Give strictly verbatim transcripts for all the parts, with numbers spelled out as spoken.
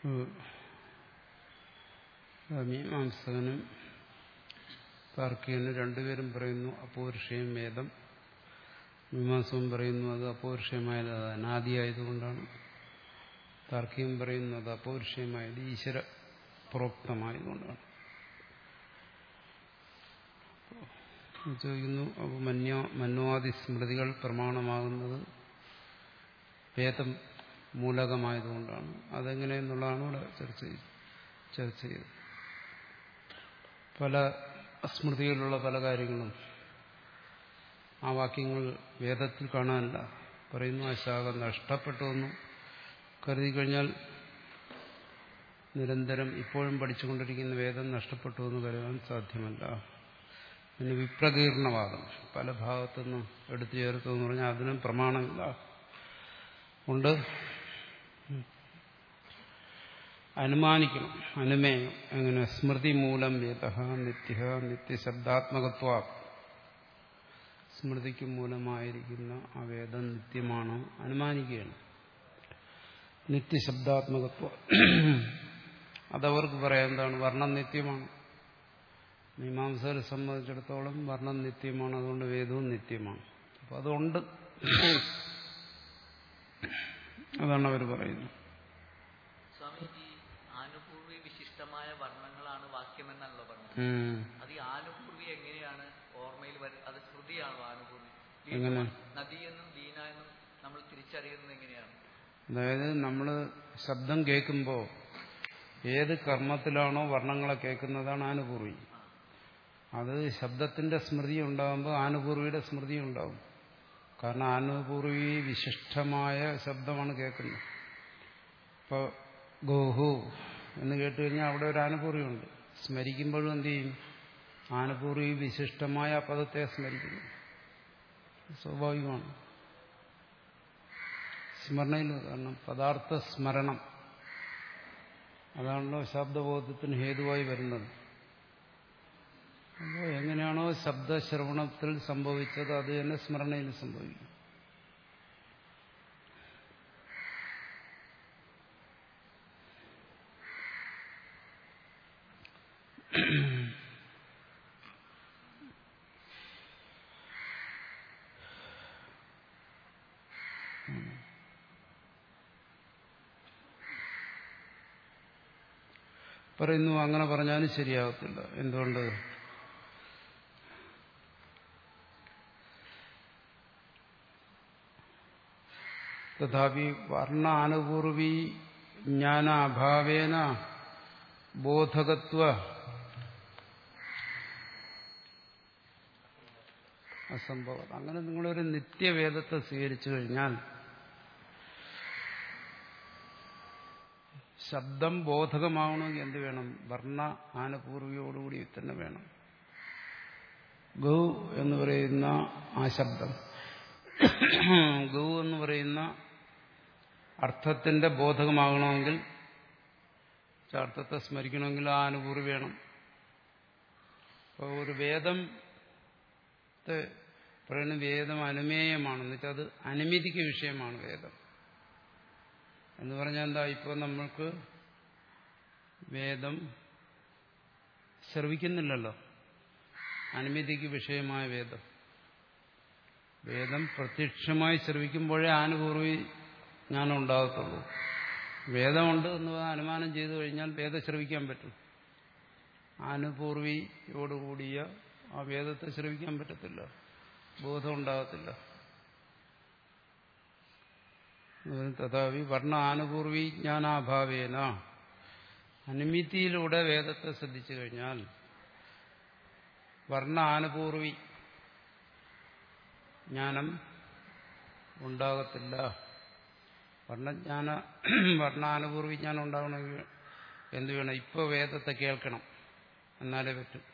മീമാംസകനും താർക്കികനും രണ്ടുപേരും പറയുന്നു അപൗരുഷേയം വേദം. മീമാംസകൻ പറയുന്നു അത് അപൗരുഷേയമായത് അത് അനാദിയായതുകൊണ്ടാണ്. താർക്കികൻ പറയുന്നു അത് അപൗരുഷേയമായത് ഈശ്വര പ്രോക്തമായതുകൊണ്ടാണ്. ചോദിക്കുന്നു അപ്പോൾ മന്യ മന്വാദി സ്മൃതികൾ പ്രമാണമാകുന്നത് വേദം മൂലകമായതുകൊണ്ടാണ്. അതെങ്ങനെയെന്നുള്ളതാണ് ഇവിടെ ചർച്ച ചെയ്ത് ചർച്ച ചെയ്തത്. പല സ്മൃതികളിലുള്ള പല കാര്യങ്ങളും ആ വാക്യങ്ങൾ വേദത്തിൽ കാണാനില്ല. പറയുന്നു ആ ശാഖ നഷ്ടപ്പെട്ടു എന്ന് കരുതി കഴിഞ്ഞാൽ നിരന്തരം ഇപ്പോഴും പഠിച്ചുകൊണ്ടിരിക്കുന്ന വേദം നഷ്ടപ്പെട്ടു എന്ന് കരുതാൻ സാധ്യമല്ല. പിന്നെ വിപ്രകീർണവാദം പല ഭാഗത്തുനിന്നും എടുത്തു ചേർത്തു എന്ന് പറഞ്ഞാൽ അതിനും പ്രമാണമില്ല. കൊണ്ട് അനുമാനിക്കണം. അനുമേയം എങ്ങനെ സ്മൃതി മൂലം വേദ നിത്യ നിത്യശബ്ദാത്മകത്വ സ്മൃതിക്ക് മൂലമായിരിക്കുന്ന ആ വേദം നിത്യമാണ് അനുമാനിക്കുകയാണ്. നിത്യശബ്ദാത്മകത്വ അതവർക്ക് പറയാം എന്താണ് വർണ്ണം നിത്യമാണ്. മീമാംസകരെ സംബന്ധിച്ചിടത്തോളം വർണ്ണം നിത്യമാണ്, അതുകൊണ്ട് വേദവും നിത്യമാണ്. അപ്പം അതുകൊണ്ട് അതാണ് അവർ പറയുന്നത്. സ്വാമി, ഈ ആനുപൂർവി വിശിഷ്ടമായ വർണ്ണങ്ങളാണ് വാക്യമെന്നാണല്ലോ പറഞ്ഞത്. അത് ഈ ആനുപൂർവി എങ്ങനെയാണ് ഓർമ്മയിൽ വരുന്നത്? അത് ശ്രുതിയാണോ ആനുപൂർവി? എങ്ങനെ നദി എന്നും ദീന എന്നും നമ്മൾ തിരിച്ചറിയുന്നത് എങ്ങനെയാണ്? അതായത് നമ്മൾ ശബ്ദം കേൾക്കുമ്പോൾ ഏത് കർമ്മത്തിലാണോ വർണ്ണങ്ങളെ കേൾക്കുന്നതാണ് ആനുപൂർവി. അത് ശബ്ദത്തിന്റെ സ്മൃതി ഉണ്ടാകുമ്പോൾ ആനുപൂർവിയുടെ സ്മൃതി ഉണ്ടാകും. കാരണം ആനുപൂർവി വിശിഷ്ടമായ ശബ്ദമാണ് കേൾക്കുന്നത്. ഇപ്പോൾ ഗോഹു എന്ന് കേട്ട് കഴിഞ്ഞാൽ അവിടെ ഒരു ആനുപൂർവിയുണ്ട്. സ്മരിക്കുമ്പോഴും എന്ത് ചെയ്യും? ആനുപൂർവി വിശിഷ്ടമായ പദത്തെ സ്മരിക്കുന്നു. സ്വാഭാവികമാണ് സ്മരണയിൽ. കാരണം പദാർത്ഥ സ്മരണം അതാണല്ലോ ശബ്ദബോധത്തിന് ഹേതുവായി വരുന്നത്. അപ്പോൾ എങ്ങനെയാണോ ശബ്ദശ്രവണത്തിൽ സംഭവിച്ചത് അത് തന്നെ സ്മരണയിൽ സംഭവിക്കും. പറയുന്നു അങ്ങനെ പറഞ്ഞാലും ശരിയാകത്തില്ല. എന്തുകൊണ്ട്? തഥാപി വർണ്ണ ആനുപൂർവി ജ്ഞാനാഭാവേന ബോധകത്വ അസംഭവം. അങ്ങനെ നിങ്ങളൊരു നിത്യവേദത്തെ സ്വീകരിച്ചു കഴിഞ്ഞാൽ ശബ്ദം ബോധകമാവണമെങ്കിൽ എന്ത് വേണം? വർണ്ണ ആനുപൂർവിയോടുകൂടി തന്നെ വേണം. ഗൗ എന്ന് പറയുന്ന ആ ശബ്ദം, ഗൗ എന്ന് പറയുന്ന അർത്ഥത്തിന്റെ ബോധകമാകണമെങ്കിൽ, അർത്ഥത്തെ സ്മരിക്കണമെങ്കിൽ ആ അനുപൂർവി വേണം. അപ്പോൾ ഒരു വേദത്തെ പറയുന്ന വേദം അനുമേയമാണെന്ന് വെച്ചാൽ അത് അനുമതിക്ക് വിഷയമാണ് വേദം എന്ന് പറഞ്ഞാൽ എന്താ? ഇപ്പോൾ നമ്മൾക്ക് വേദം ശ്രവിക്കുന്നില്ലല്ലോ. അനുമതിക്ക് വിഷയമായ വേദം വേദം പ്രത്യക്ഷമായി ശ്രവിക്കുമ്പോഴേ ആനുപൂർവി ജ്ഞാനം ഉണ്ടാകത്തുള്ളൂ. വേദമുണ്ട് എന്ന് അനുമാനം ചെയ്തു കഴിഞ്ഞാൽ വേദം ശ്രവിക്കാൻ പറ്റും. ആനുപൂർവിയോടുകൂടിയ ആ വേദത്തെ ശ്രവിക്കാൻ പറ്റത്തില്ല, ബോധം ഉണ്ടാകത്തില്ല. തഥാപി വർണ്ണ ആനുപൂർവി ജ്ഞാനാഭാവേന അനുമിതിയിലൂടെ വേദത്തെ ശ്രദ്ധിച്ചു കഴിഞ്ഞാൽ വർണ്ണ ആനുപൂർവി ജ്ഞാനം ഉണ്ടാകത്തില്ല. വർണ്ണജ്ഞാന വർണ്ണാനുപൂർവി ജ്ഞാനം ഉണ്ടാകണമെങ്കിൽ എന്ത് വേണം? ഇപ്പോൾ വേദത്തെ കേൾക്കണം, എന്നാലേ പറ്റും.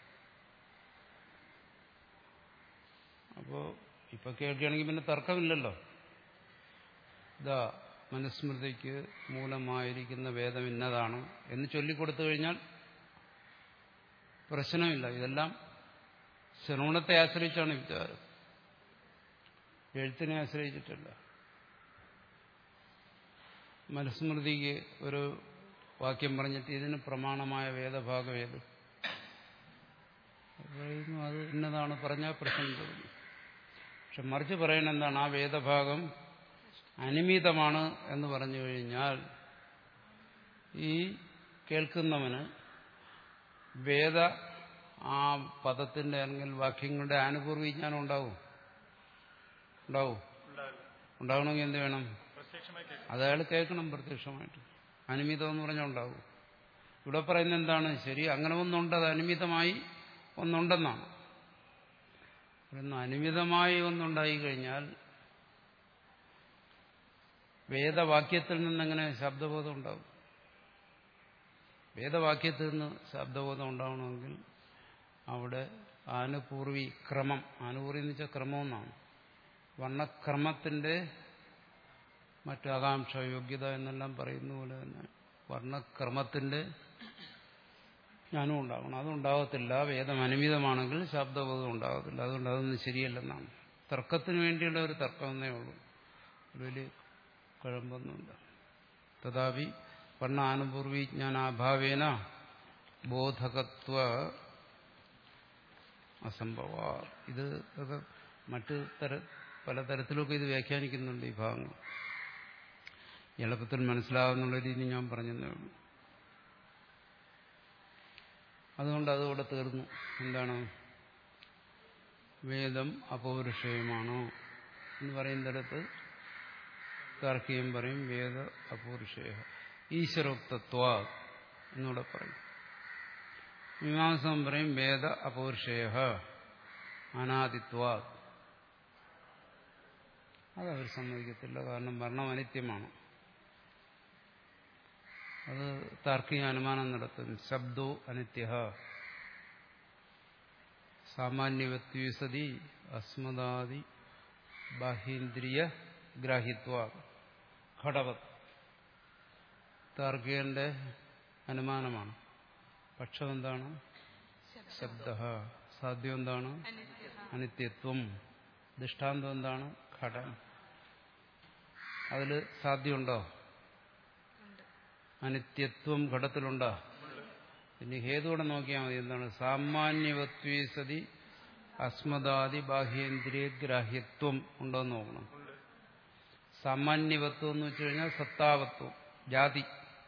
അപ്പോൾ ഇപ്പൊ കേൾക്കുകയാണെങ്കിൽ പിന്നെ തർക്കമില്ലല്ലോ. ഇതാ മനുസ്മൃതിക്ക് മൂലമായിരിക്കുന്ന വേദം ഇന്നതാണ് എന്ന് ചൊല്ലിക്കൊടുത്തു കഴിഞ്ഞാൽ പ്രശ്നമില്ല. ഇതെല്ലാം ശ്രവണത്തെ ആശ്രയിച്ചാണ് വിചാരം, എഴുത്തിനെ ആശ്രയിച്ചിട്ടല്ല. മനുസ്മൃതിക്ക് ഒരു വാക്യം പറഞ്ഞിട്ട് ഇതിന് പ്രമാണമായ വേദഭാഗം ഏത് പറയുന്നു? അത് ഇന്നതാണ് പറഞ്ഞാൽ പ്രശ്നം തോന്നുന്നു. പക്ഷെ മറിച്ച് പറയുന്നത് എന്താണ്? ആ വേദഭാഗം അനിമിതമാണ് എന്ന് പറഞ്ഞു കഴിഞ്ഞാൽ ഈ കേൾക്കുന്നവന് വേദ ആ പദത്തിന്റെ അല്ലെങ്കിൽ വാക്യങ്ങളുടെ ആനുപൂർവ്വജ്ഞാനം ഉണ്ടാവും ഉണ്ടാവും ഉണ്ടാവണമെങ്കിൽ എന്ത് വേണം? അത് അയാൾ കേൾക്കണം പ്രത്യക്ഷമായിട്ട്. അനിമിതം എന്ന് പറഞ്ഞാൽ ഉണ്ടാവും. ഇവിടെ പറയുന്നത് എന്താണ്? ശരി, അങ്ങനെ ഒന്നുണ്ട്, അത് അനിമിതമായി ഒന്നുണ്ടെന്നാണ് പറയുന്നത്. അനിമിതമായി ഒന്നുണ്ടായി കഴിഞ്ഞാൽ വേദവാക്യത്തിൽ നിന്നെങ്ങനെ ശബ്ദബോധം ഉണ്ടാവും? വേദവാക്യത്തിൽ നിന്ന് ശബ്ദബോധം ഉണ്ടാവണമെങ്കിൽ അവിടെ ആനുപൂർവി ക്രമം, ആനുപൂർവി എന്ന് വെച്ചാൽ ക്രമം എന്നാണ്, വർണ്ണക്രമത്തിന്റെ മറ്റു ആകാംക്ഷ യോഗ്യത എന്നെല്ലാം പറയുന്ന പോലെ തന്നെ വർണ്ണക്രമത്തിന്റെ ജ്ഞാനം ഉണ്ടാകണം. അതുണ്ടാകത്തില്ല. വേദം അനിമിതമാണെങ്കിൽ ശബ്ദബോധം ഉണ്ടാകത്തില്ല. അതുകൊണ്ട് അതൊന്നും ശരിയല്ലെന്നാണ്. തർക്കത്തിന് വേണ്ടിയുള്ള ഒരു തർക്കമെന്നേ ഉള്ളൂ, വലിയ കുഴമ്പൊന്നുമില്ല. തഥാപി വർണ്ണാനുപൂർവിജ്ഞാനാഭാവേന ബോധകത്വ അസംഭവ. ഇത് മറ്റ് തര പലതരത്തിലൊക്കെ ഇത് വ്യാഖ്യാനിക്കുന്നുണ്ട് ഈ ഭാഗങ്ങൾ. എളുപ്പത്തിൽ മനസ്സിലാകുന്നുള്ള രീതി ഞാൻ പറഞ്ഞതേ ഉള്ളൂ. അതുകൊണ്ട് അതോടെ തീർന്നു. എന്താണ്? വേദം അപൗരുഷേയമാണോ എന്ന് പറയുന്നിടത്ത് താർക്കികം പറയും വേദ അപൗരുഷേയ ഈശ്വരോക്തത്വ എന്നൂടെ പറയും. മീമാംസകൻ പറയും വേദ അപൗരുഷേയ അനാദിത്വ. അതവർ സമ്മതിക്കത്തില്ല. കാരണം വർണ്ണം അനിത്യമാണ്. അത് താർക്കിക അനുമാനം നടത്തും. ശബ്ദോ അനിത്യ സാമാന്യവത്വസതി അസ്മദാദി ബാഹ്യേന്ദ്രിയ ഗ്രാഹ്യത്വ ഘടവത്. താർക്കികന്റെ അനുമാനമാണ്. പക്ഷം എന്താണ്? ശബ്ദ. സാധ്യം എന്താണ്? അനിത്യത്വം. ദൃഷ്ടാന്തം എന്താണ്? ഘടം. അതിൽ സാധ്യമുണ്ടോ? അനിത്യത്വം ഘടത്തിലുണ്ടോ? പിന്നെ ഹേതുവിടെ നോക്കിയാൽ മതി. എന്താണ്? സാമാന്യവത്വേ സതി അസ്മദാദി ബാഹ്യേന്ദ്രിയ ഗ്രാഹ്യത്വം ഉണ്ടോ എന്ന് നോക്കണം. സാമാന്യവത്വം എന്ന് വെച്ച് കഴിഞ്ഞാൽ സത്താവത്വം, ജാതി.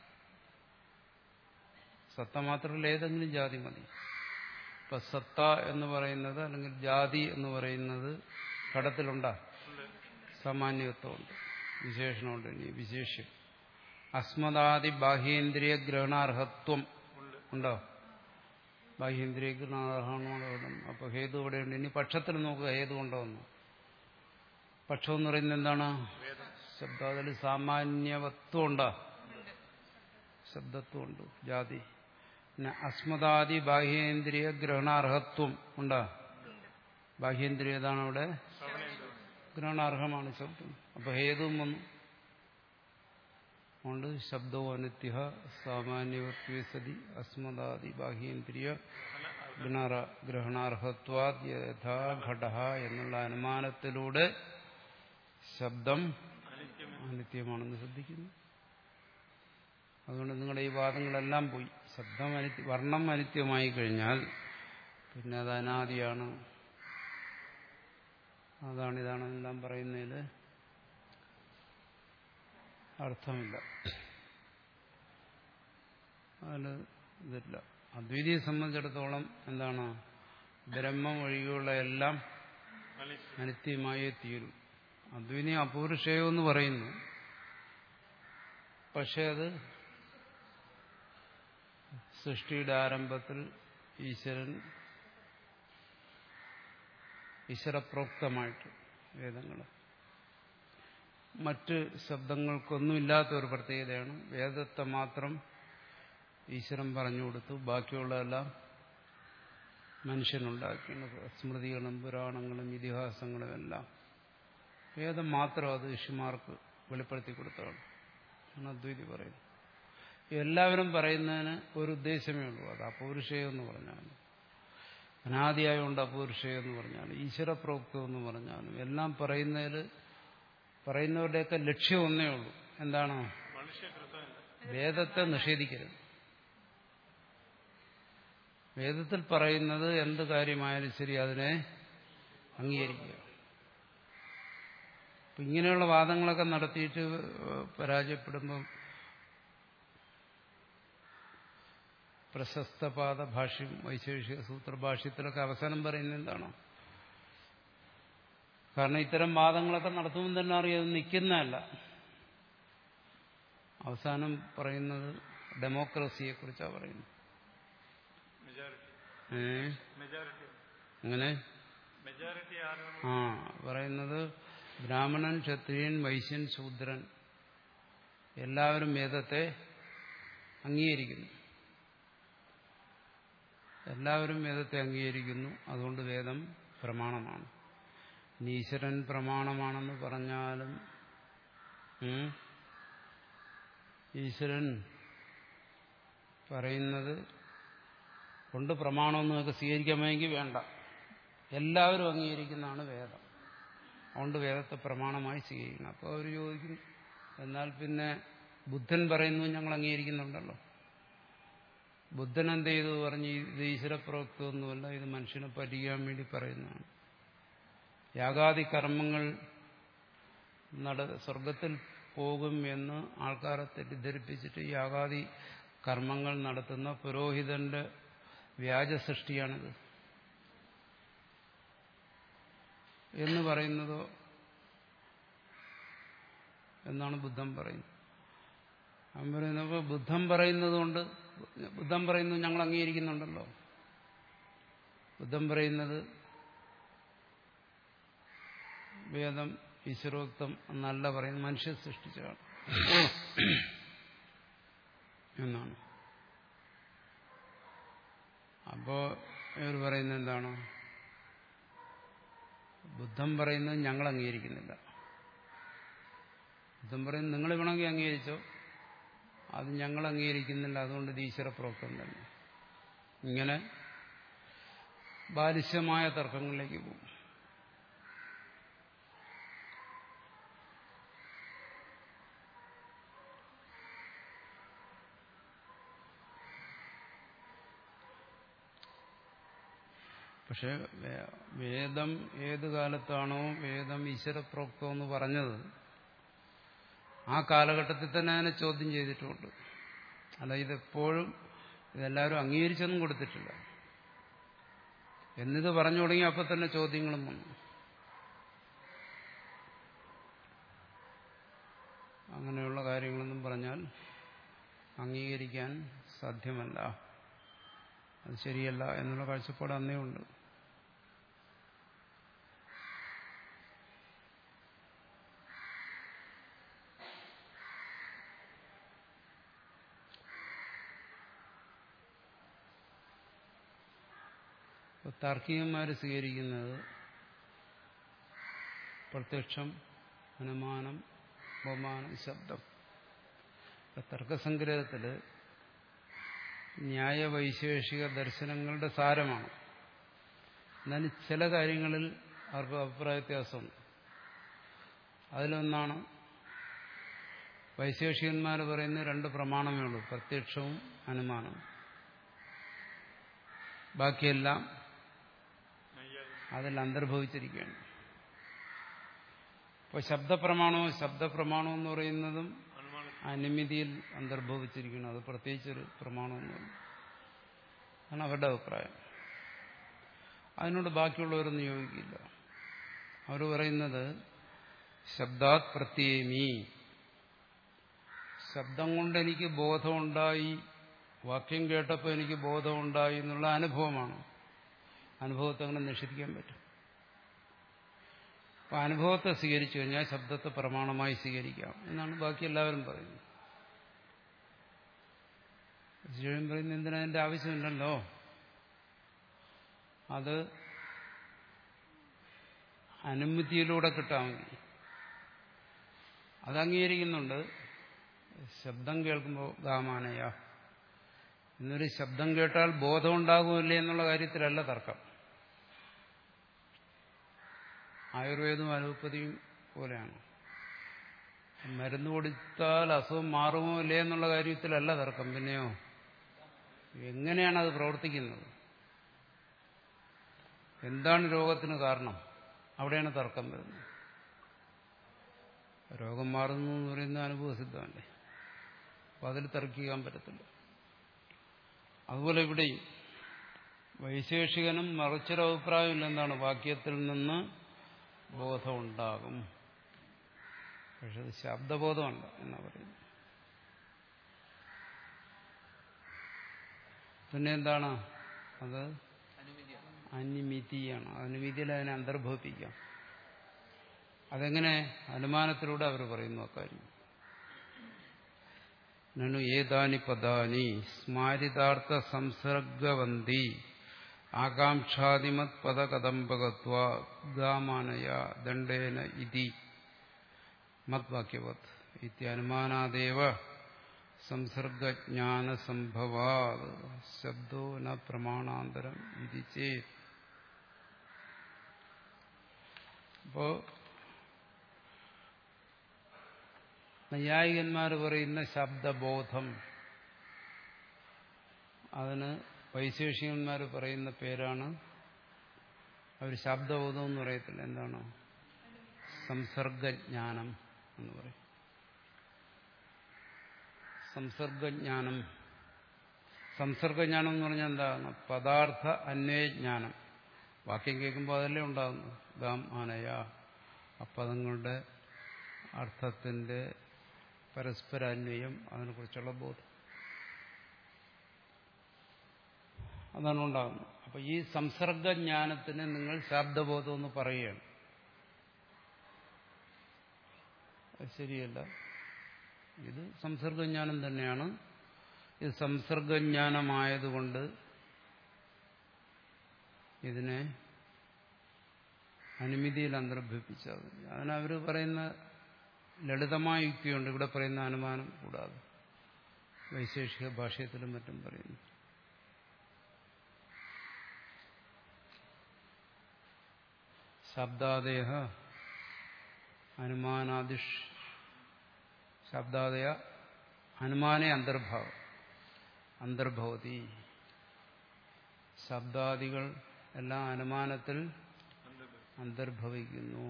സത്ത മാത്രമല്ല, ഏതെങ്കിലും ജാതി മതി. ഇപ്പൊ സത്ത എന്ന് പറയുന്നത് അല്ലെങ്കിൽ ജാതി എന്ന് പറയുന്നത് ഘടത്തിലുണ്ടോ? സാമാന്യത്വമുണ്ട്, വിശേഷണമുണ്ട്. ഇനി വിശേഷ്യം അസ്മദാദി ബാഹ്യേന്ദ്രിയ ഗ്രഹണാർഹത്വം ഉണ്ടോ? ബാഹ്യേന്ദ്രിയ ഗ്രഹണാർഹണം. അപ്പൊ ഹേതു ഇവിടെയുണ്ട്. ഇനി പക്ഷത്തിൽ നോക്കുക, ഹേതു ഉണ്ടോ എന്ന്. പക്ഷം എന്ന് പറയുന്നത് എന്താണ്? ശബ്ദം. അതിൽ സാമാന്യവത്വം ഉണ്ടോ? ശബ്ദത്വമുണ്ട്, ജാതി. പിന്നെ അസ്മദാദി ബാഹ്യേന്ദ്രിയ ഗ്രഹണാർഹത്വം ഉണ്ടോ? ബാഹ്യേന്ദ്രിയ ഏതാണ് അവിടെ? ഗ്രഹണാർഹമാണ് ശബ്ദം. അപ്പൊ ഹേതുവും വന്നു. അതുകൊണ്ട് ശബ്ദവും അനിത്യ സാമാന്യവത്വേ സതി അസ്മദാദി ബാഹ്യേന്ദ്രിയ ഗ്രഹണാർഹത്വാദ് യഥാ ഘട എന്നുള്ള അനുമാനത്തിലൂടെ ശബ്ദം അനിത്യമാണെന്ന് ശ്രദ്ധിക്കുന്നു. അതുകൊണ്ട് നിങ്ങളുടെ ഈ വാദങ്ങളെല്ലാം പോയി. ശബ്ദം അനിത്യ വർണ്ണം അനിത്യമായി കഴിഞ്ഞാൽ പിന്നെ അത് അനാദിയാണ്, അതാണ് ഇതാണെന്നെല്ലാം പറയുന്നതിൽ അർത്ഥമില്ല. അതിന് ഇതില്ല. അദ്വൈതിയെ സംബന്ധിച്ചിടത്തോളം എന്താണ്? ബ്രഹ്മം ഒഴികെയുള്ള എല്ലാം അനിത്യമായേ തീരും. അദ്വൈതി അപൗരുഷേയം എന്ന് പറയുന്നു. പക്ഷെ അത് സൃഷ്ടിയുടെ ആരംഭത്തിൽ ഈശ്വരൻ ഈശ്വരപ്രോക്തമായിട്ട് വേദങ്ങൾ മറ്റ് ശബ്ദങ്ങൾക്കൊന്നുമില്ലാത്ത ഒരു പ്രത്യേകതയാണ്. വേദത്തെ മാത്രം ഈശ്വരൻ പറഞ്ഞു കൊടുത്തു, ബാക്കിയുള്ളതെല്ലാം മനുഷ്യനുണ്ടാക്കിയത്. സ്മൃതികളും പുരാണങ്ങളും ഇതിഹാസങ്ങളും എല്ലാം വേദം മാത്രം അത് ഋഷിമാർക്ക് വെളിപ്പെടുത്തി കൊടുത്തതാണ് ആണ് അദ്വൈതി പറയുന്നത്. എല്ലാവരും പറയുന്നതിന് ഒരു ഉദ്ദേശമേ ഉള്ളൂ, അത് അപൗരുഷേയം എന്ന് പറഞ്ഞാൽ, അനാദിയായുണ്ട് അപൗരുഷേയം എന്ന് പറഞ്ഞാൽ, ഈശ്വരപ്രോക്തം എന്ന് പറഞ്ഞാലും എല്ലാം പറയുന്നതിൽ പറയുന്നവരുടെയൊക്കെ ലക്ഷ്യം ഒന്നേ ഉള്ളൂ. എന്താണ്? വേദത്തെ നിഷേധിക്കരുത്. വേദത്തിൽ പറയുന്നത് എന്ത് കാര്യമായാലും ശരി അതിനെ അംഗീകരിക്കുക. അപ്പം ഇങ്ങനെയുള്ള വാദങ്ങളൊക്കെ നടത്തിയിട്ട് പരാജയപ്പെടുമ്പം പ്രശസ്തപാദ ഭാഷ്യം വൈശേഷിക സൂത്രഭാഷ്യത്തിലൊക്കെ അവസാനം പറയുന്നത് എന്താണ്? കാരണം ഇത്തരം വാദങ്ങളൊക്കെ നടത്തുമ്പോൾ തന്നെ അറിയാം നിൽക്കുന്നതല്ല. അവസാനം പറയുന്നത് ഡെമോക്രസിയെ കുറിച്ചാണ് പറയുന്നത്. അങ്ങനെ ആ പറയുന്നത് ബ്രാഹ്മണൻ, ക്ഷത്രിയൻ, വൈശ്യൻ, ശൂദ്രൻ എല്ലാവരും വേദത്തെ അംഗീകരിക്കുന്നു. എല്ലാവരും വേദത്തെ അംഗീകരിക്കുന്നു. അതുകൊണ്ട് വേദം പ്രമാണമാണ്. ഈശ്വരൻ പ്രമാണമാണെന്ന് പറഞ്ഞാലും ഈശ്വരൻ പറയുന്നത് കൊണ്ട് പ്രമാണമെന്നൊക്കെ സ്വീകരിക്കാമെങ്കിൽ വേണ്ട. എല്ലാവരും അംഗീകരിക്കുന്നതാണ് വേദം. അതുകൊണ്ട് വേദത്തെ പ്രമാണമായി സ്വീകരിക്കണം. അപ്പോൾ അവർ ചോദിക്കും, എന്നാൽ പിന്നെ ബുദ്ധൻ പറയുന്നു ഞങ്ങൾ അംഗീകരിക്കുന്നുണ്ടല്ലോ. ബുദ്ധൻ എന്ത് ചെയ്തു പറഞ്ഞ് ഇത് ഈശ്വരപ്രവൃത്തിയൊന്നുമല്ല, ഇത് മനുഷ്യനെ പറ്റിക്കാൻ വേണ്ടി പറയുന്നതാണ്. യാഗാദി കർമ്മങ്ങൾ നട സ്വർഗത്തിൽ പോകും എന്ന് ആൾക്കാരെ തെറ്റിദ്ധരിപ്പിച്ചിട്ട് യാഗാദി കർമ്മങ്ങൾ നടത്തുന്ന പുരോഹിതന്റെ വ്യാജ സൃഷ്ടിയാണിത് എന്ന് പറയുന്നതോ എന്നാണ് ബുദ്ധൻ പറയുന്നത്. അവൻ പറയുന്നപ്പോൾ ബുദ്ധൻ പറയുന്നത് കൊണ്ട് ബുദ്ധൻ പറയുന്നത് ഞങ്ങൾ അംഗീകരിക്കുന്നുണ്ടല്ലോ. ബുദ്ധൻ പറയുന്നത് വേദം ഈശ്വരോക്തം എന്നല്ല പറയുന്നത്, മനുഷ്യൻ സൃഷ്ടിച്ചതാണ് എന്നാണ്. അപ്പോ ഇവർ പറയുന്നത് എന്താണ്? ബുദ്ധൻ പറയുന്നത് ഞങ്ങൾ അംഗീകരിക്കുന്നില്ല. ബുദ്ധൻ പറയുന്നത് നിങ്ങൾ വേണമെങ്കിൽ അംഗീകരിച്ചോ, അത് ഞങ്ങൾ അംഗീകരിക്കുന്നില്ല, അതുകൊണ്ട് ഇത് ഈശ്വരപ്രോക്തം തന്നെ. ഇങ്ങനെ ബാലിശമായ തർക്കങ്ങളിലേക്ക് പോകും. പക്ഷെ വേദം ഏത് കാലത്താണോ വേദം ഈശ്വരപ്രോക്തം എന്ന് പറഞ്ഞത് ആ കാലഘട്ടത്തിൽ തന്നെ അതിനെ ചോദ്യം ചെയ്തിട്ടുമുണ്ട്. അല്ല ഇതെപ്പോഴും ഇതെല്ലാവരും അംഗീകരിച്ചൊന്നും കൊടുത്തിട്ടില്ല. എന്നിത് പറഞ്ഞു തുടങ്ങി അപ്പം തന്നെ ചോദ്യങ്ങളും വന്നു. അങ്ങനെയുള്ള കാര്യങ്ങളൊന്നും പറഞ്ഞാൽ അംഗീകരിക്കാൻ സാധ്യമല്ല, അത് ശരിയല്ല എന്നുള്ള കാഴ്ചപ്പാട് അന്നേ ഉണ്ട്. താർക്കികന്മാർ സ്വീകരിക്കുന്നത് പ്രത്യക്ഷം, അനുമാനം, ഉപമാനം, ശബ്ദം. തർക്കസംഗ്രഹത്തിൽ ന്യായവൈശേഷിക ദർശനങ്ങളുടെ സാരമാണ്. എന്നാലും ചില കാര്യങ്ങളിൽ അവർക്ക് അഭിപ്രായ വ്യത്യാസമുണ്ട്. അതിലൊന്നാണ് വൈശേഷികന്മാർ പറയുന്ന രണ്ട് പ്രമാണമേ ഉള്ളൂ, പ്രത്യക്ഷവും അനുമാനവും. ബാക്കിയെല്ലാം അതിൽ അന്തർഭവിച്ചിരിക്കുകയാണ്. അപ്പോൾ ശബ്ദപ്രമാണവും ശബ്ദപ്രമാണം എന്ന് പറയുന്നതും അനുമതിയിൽ അന്തർഭവിച്ചിരിക്കണം. അത് പ്രത്യേകിച്ചൊരു പ്രമാണമൊന്നുമില്ല. അതാണ് അവരുടെ അഭിപ്രായം. അതിനോട് ബാക്കിയുള്ളവരൊന്നും യോജിക്കില്ല. അവർ പറയുന്നത് ശബ്ദാത് പ്രത്യേമി, ശബ്ദം കൊണ്ട് എനിക്ക് ബോധമുണ്ടായി, വാക്യം കേട്ടപ്പോൾ എനിക്ക് ബോധമുണ്ടായി എന്നുള്ള അനുഭവമാണ്. അനുഭവത്തെ അങ്ങനെ നിഷേധിക്കാൻ പറ്റും. അപ്പം അനുഭവത്തെ സ്വീകരിച്ചു കഴിഞ്ഞാൽ ശബ്ദത്തെ പ്രമാണമായി സ്വീകരിക്കാം എന്നാണ് ബാക്കി എല്ലാവരും പറയുന്നത്. ശിവൻ പറയുന്നത് എന്തിനാ, അതിൻ്റെ ആവശ്യമില്ലല്ലോ, അത് അനുമതിയിലൂടെ കിട്ടാമെങ്കിൽ. അത് അംഗീകരിക്കുന്നുണ്ട്. ശബ്ദം കേൾക്കുമ്പോൾ ഗാമാനയ എന്നൊരു ശബ്ദം കേട്ടാൽ ബോധമുണ്ടാകുമില്ലേ എന്നുള്ള കാര്യത്തിലല്ല തർക്കം. ആയുർവേദവും അലോപ്പതിയും പോലെയാണ്. മരുന്ന് കൊടുത്താൽ അസുഖം മാറുമോ ഇല്ലേ എന്നുള്ള കാര്യത്തിലല്ല തർക്കം. പിന്നെയോ എങ്ങനെയാണ് അത് പ്രവർത്തിക്കുന്നത്, എന്താണ് രോഗത്തിന് കാരണം, അവിടെയാണ് തർക്കം വരുന്നത്. രോഗം മാറുന്നു എന്ന് പറയുന്ന അനുഭവസിദ്ധമല്ലേ, അപ്പം അതിൽ തർക്കിക്കാൻ പറ്റത്തില്ല. അതുപോലെ ഇവിടെയും വൈശേഷികനും മറിച്ചൊരഭിപ്രായമില്ല. എന്താണ്, വാക്യത്തിൽ നിന്ന് ബോധമുണ്ടാകും, പക്ഷെ അത് ശബ്ദബോധമല്ല എന്നാ പറയുന്നത്. പിന്നെ എന്താണ് അത്, അനുമിതിയാണ്. അനുമിതിയിൽ അതിനെ അന്തർഭവിപ്പിക്കാം. അതെങ്ങനെ, അനുമാനത്തിലൂടെ അവർ പറയുന്നു അക്കാര്യം. നനു ഏതാനി പദാനി സ്മാരിതാർത്ഥ സംസർഗവന്തി ആകാംക്ഷാദിമത് പദകദംബകത്വ ഗാമാനയ ദണ്ഡേന ഇതി മദ്വാക്യവത് ഇത്യനുമാനാദേവ സംസർഗജ്ഞാനസംഭവാത് ശബ്ദോ ന പ്രമാണാന്തരം ഇതി ചേത്. അപ്പോ നൈയായികന്മാർ പറയുന്ന ശബ്ദബോധം, അതിന് വൈശേഷികന്മാർ പറയുന്ന പേരാണ്, അവർ ശബ്ദബോധം എന്ന് പറയത്തില്ല, എന്താണ്, സംസർഗജ്ഞാനം എന്ന് പറയും. സംസർഗജ്ഞാനം, സംസർഗജ്ഞാനം എന്ന് പറഞ്ഞാൽ എന്താണ്, പദാർത്ഥ അന്വയജ്ഞാനം. വാക്യം കേൾക്കുമ്പോൾ അതല്ലേ ഉണ്ടാകുന്നു. ഗാം ആനയ, ആ പദങ്ങളുടെ അർത്ഥത്തിന്റെ പരസ്പരാന്വയം, അതിനെക്കുറിച്ചുള്ള ബോധം, അതാണ് ഉണ്ടാകുന്നത്. അപ്പൊ ഈ സംസർഗജ്ഞാനത്തിന് നിങ്ങൾ ശബ്ദബോധം എന്ന് പറയുകയാണ്. അത് ശരിയല്ല. ഇത് സംസർഗജ്ഞാനം തന്നെയാണ്. ഇത് സംസർഗജ്ഞാനമായതുകൊണ്ട് ഇതിനെ അനുമതിയിൽ അന്തർഭവിപ്പിച്ചാൽ മതി. അതിനവർ പറയുന്ന ലളിതമായ യുക്തിയുണ്ട്. ഇവിടെ പറയുന്ന അനുമാനം കൂടാതെ വൈശേഷിക ഭാഷ്യത്തിലും മറ്റും പറയുന്നു. ശബ്ദാദയ അനുമാനാദിഷ്, ശബ്ദാദയ അനുമാനെ അന്തർഭാവം അന്തർഭവതി. ശബ്ദാദികൾ എല്ലാം അനുമാനത്തിൽ അന്തർഭവിക്കുന്നു.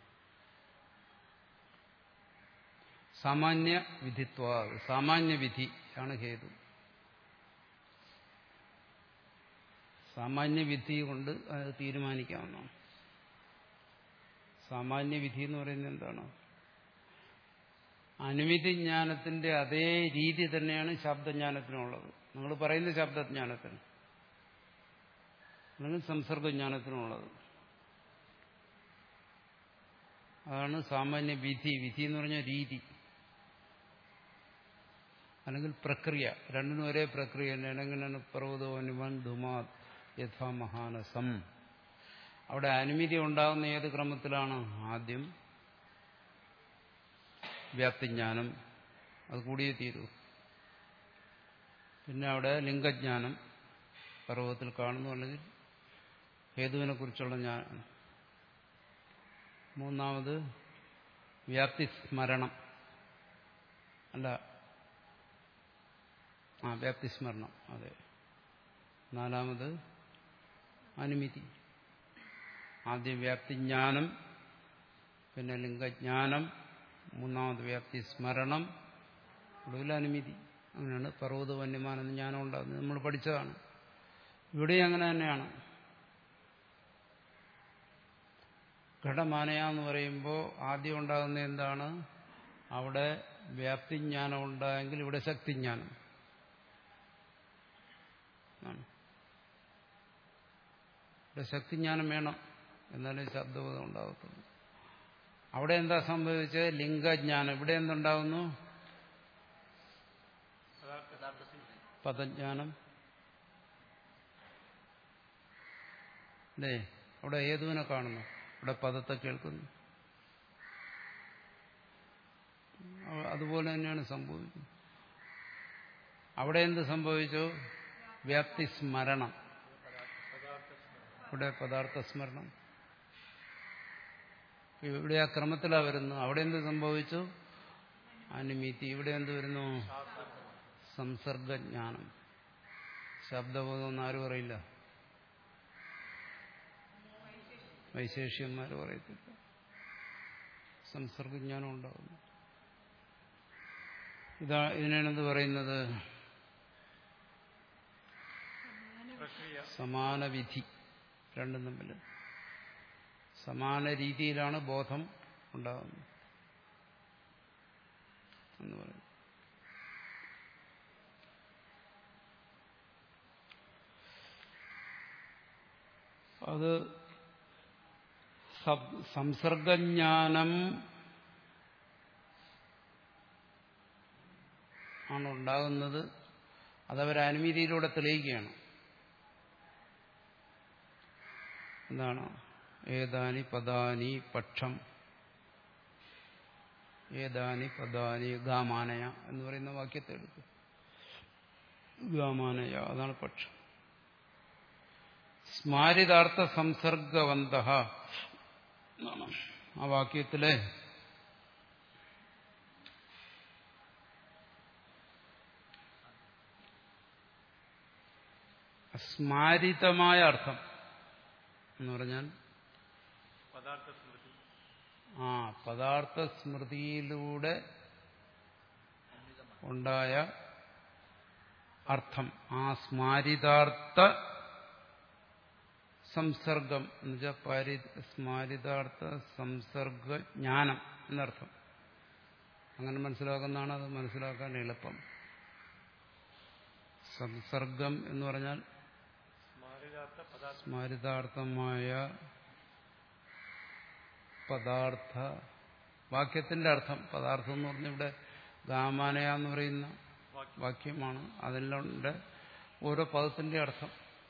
സാമാന്യ വിധിത്വ, സാമാന്യ വിധി ആണ് ഹേതു. സാമാന്യ വിധി കൊണ്ട് അത് തീരുമാനിക്കാവുന്നതാണ്. സാമാന്യ വിധി എന്ന് പറയുന്നത് എന്താണ്, അനുമിതി ജ്ഞാനത്തിന്റെ അതേ രീതി തന്നെയാണ് ശബ്ദജ്ഞാനത്തിനുള്ളത്. നിങ്ങൾ പറയുന്ന ശബ്ദജ്ഞാനത്തിന് അല്ലെങ്കിൽ സംസർഗജ്ഞാനത്തിനുള്ളത്. അതാണ് സാമാന്യ വിധി. വിധി എന്ന് പറഞ്ഞ രീതി അല്ലെങ്കിൽ പ്രക്രിയ, രണ്ടിനും ഒരേ പ്രക്രിയ തന്നെയാണ്. എങ്ങനെയാണ്, പർവ്വതോ അനുമൻ ധുമാ യഥാ മഹാനസം. അവിടെ അനുമതി ഉണ്ടാകുന്ന ഏത് ക്രമത്തിലാണ്, ആദ്യം വ്യാപ്തിജ്ഞാനം, അത് കൂടിയേ തീരൂ. പിന്നെ അവിടെ ലിംഗജ്ഞാനം, പർവ്വതത്തിൽ കാണുന്നു, അല്ലെങ്കിൽ ഹേതുവിനെ കുറിച്ചുള്ള ജ്ഞാനം. മൂന്നാമത് വ്യാപ്തി സ്മരണം, അല്ല ആ വ്യാപ്തി സ്മരണം, അതെ. നാലാമത് അനുമിതി. ആദ്യം വ്യാപ്തിജ്ഞാനം, പിന്നെ ലിംഗജ്ഞാനം, മൂന്നാമത് വ്യാപ്തി സ്മരണം, ഒടുവിൽ അനുമിതി. അങ്ങനെയാണ് പർവ്വത വന്യമാനെന്ന് ജ്ഞാനം ഉണ്ടാകുന്നത്. നമ്മൾ പഠിച്ചതാണ്. ഇവിടെ അങ്ങനെ തന്നെയാണ്. ഘടമാനയ എന്ന് പറയുമ്പോൾ ആദ്യം ഉണ്ടാകുന്ന എന്താണ്, അവിടെ വ്യാപ്തിജ്ഞാനം ഉണ്ടായെങ്കിൽ ഇവിടെ ശക്തിജ്ഞാനം. ഇവിടെ ശക്തിജ്ഞാനം വേണം, എന്നാലേ ശബ്ദബോധം ഉണ്ടാകത്തുള്ളൂ. അവിടെ എന്താ സംഭവിച്ചത്, ലിംഗജ്ഞാനം. ഇവിടെ എന്തുണ്ടാകുന്നു, പദജ്ഞാനം. അല്ലേ, അവിടെ ഏതുവിനെ കാണുന്നു, ഇവിടെ പദത്തെ കേൾക്കുന്നു. അതുപോലെ തന്നെയാണ് സംഭവിക്കുന്നത്. അവിടെ എന്ത് സംഭവിച്ചു, വ്യാപ്തി സ്മരണം, ഇവിടെ പദാർത്ഥ സ്മരണം. ഇവിടെ ആ ക്രമത്തിലാണ് വരുന്നത്. അവിടെ എന്ത് സംഭവിച്ചു, അനുമീതി. ഇവിടെ എന്ത് വരുന്നു? സംസർഗജ്ഞാനം. ശബ്ദബോധം ഒന്നും ആരും പറയില്ല, വൈശേഷ്യന്മാർ പറയത്തില്ല. സംസർഗജ്ഞാനം ഉണ്ടാകുന്നു. ഇതാ ഇതിനെന്ത് പറയുന്നത്? സമാന വിധി. രണ്ടും തമ്മിൽ സമാന രീതിയിലാണ് ബോധം ഉണ്ടാകുന്നത് എന്ന് പറയും. അത് സംസർഗജ്ഞാനം ആണ് ഉണ്ടാകുന്നത്. അതവർ അനുമതിയിലൂടെ തെളിയിക്കുകയാണ്. എന്താണ്? ഏതാനി പദാനി പക്ഷം, ഏതാനി പദാനി ഗാമാനയ എന്ന് പറയുന്ന വാക്യത്തെ എടുക്കും. ഗാമാനയ അതാണ് പക്ഷം. സ്മാരിതാർത്ഥ സംസർഗവന്ത ആ വാക്യത്തിലെ സ്മാരിതമായ അർത്ഥം എന്ന് പറഞ്ഞാൽ ആ പദാർത്ഥ സ്മൃതിയിലൂടെ ഉണ്ടായ അർത്ഥം, ആ സ്മാരിതാർത്ഥ സംസർഗം എന്ന് വെച്ചാൽ സ്മാരിതാർത്ഥ സംസർഗ ജ്ഞാനം എന്നർത്ഥം. അങ്ങനെ മനസ്സിലാക്കുന്നതാണ് അത് മനസ്സിലാക്കാൻ എളുപ്പം. സംസർഗം എന്ന് പറഞ്ഞാൽ സ്മാരിതാർത്ഥമായ പദാർത്ഥ വാക്യത്തിന്റെ അർത്ഥം. പദാർത്ഥം എന്ന് പറഞ്ഞാൽ ഇവിടെ ഗാമാനയ എന്ന് പറയുന്ന വാക്യമാണ്. അതിലുണ്ട് ഓരോ പദത്തിന്റെ അർത്ഥം.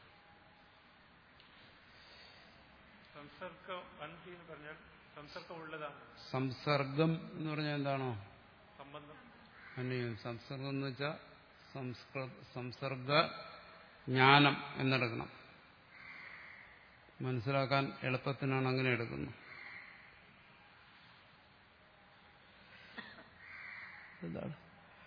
സംസർഗം എന്ന് പറഞ്ഞാൽ എന്താണോ? സംബന്ധം. സംസർഗം എന്ന് വെച്ചാൽ സംസർഗ ജ്ഞാനം എന്നെടുക്കണം. മനസ്സിലാക്കാൻ എളുപ്പത്തിനാണ് അങ്ങനെ എടുക്കുന്നത്. എന്താണ്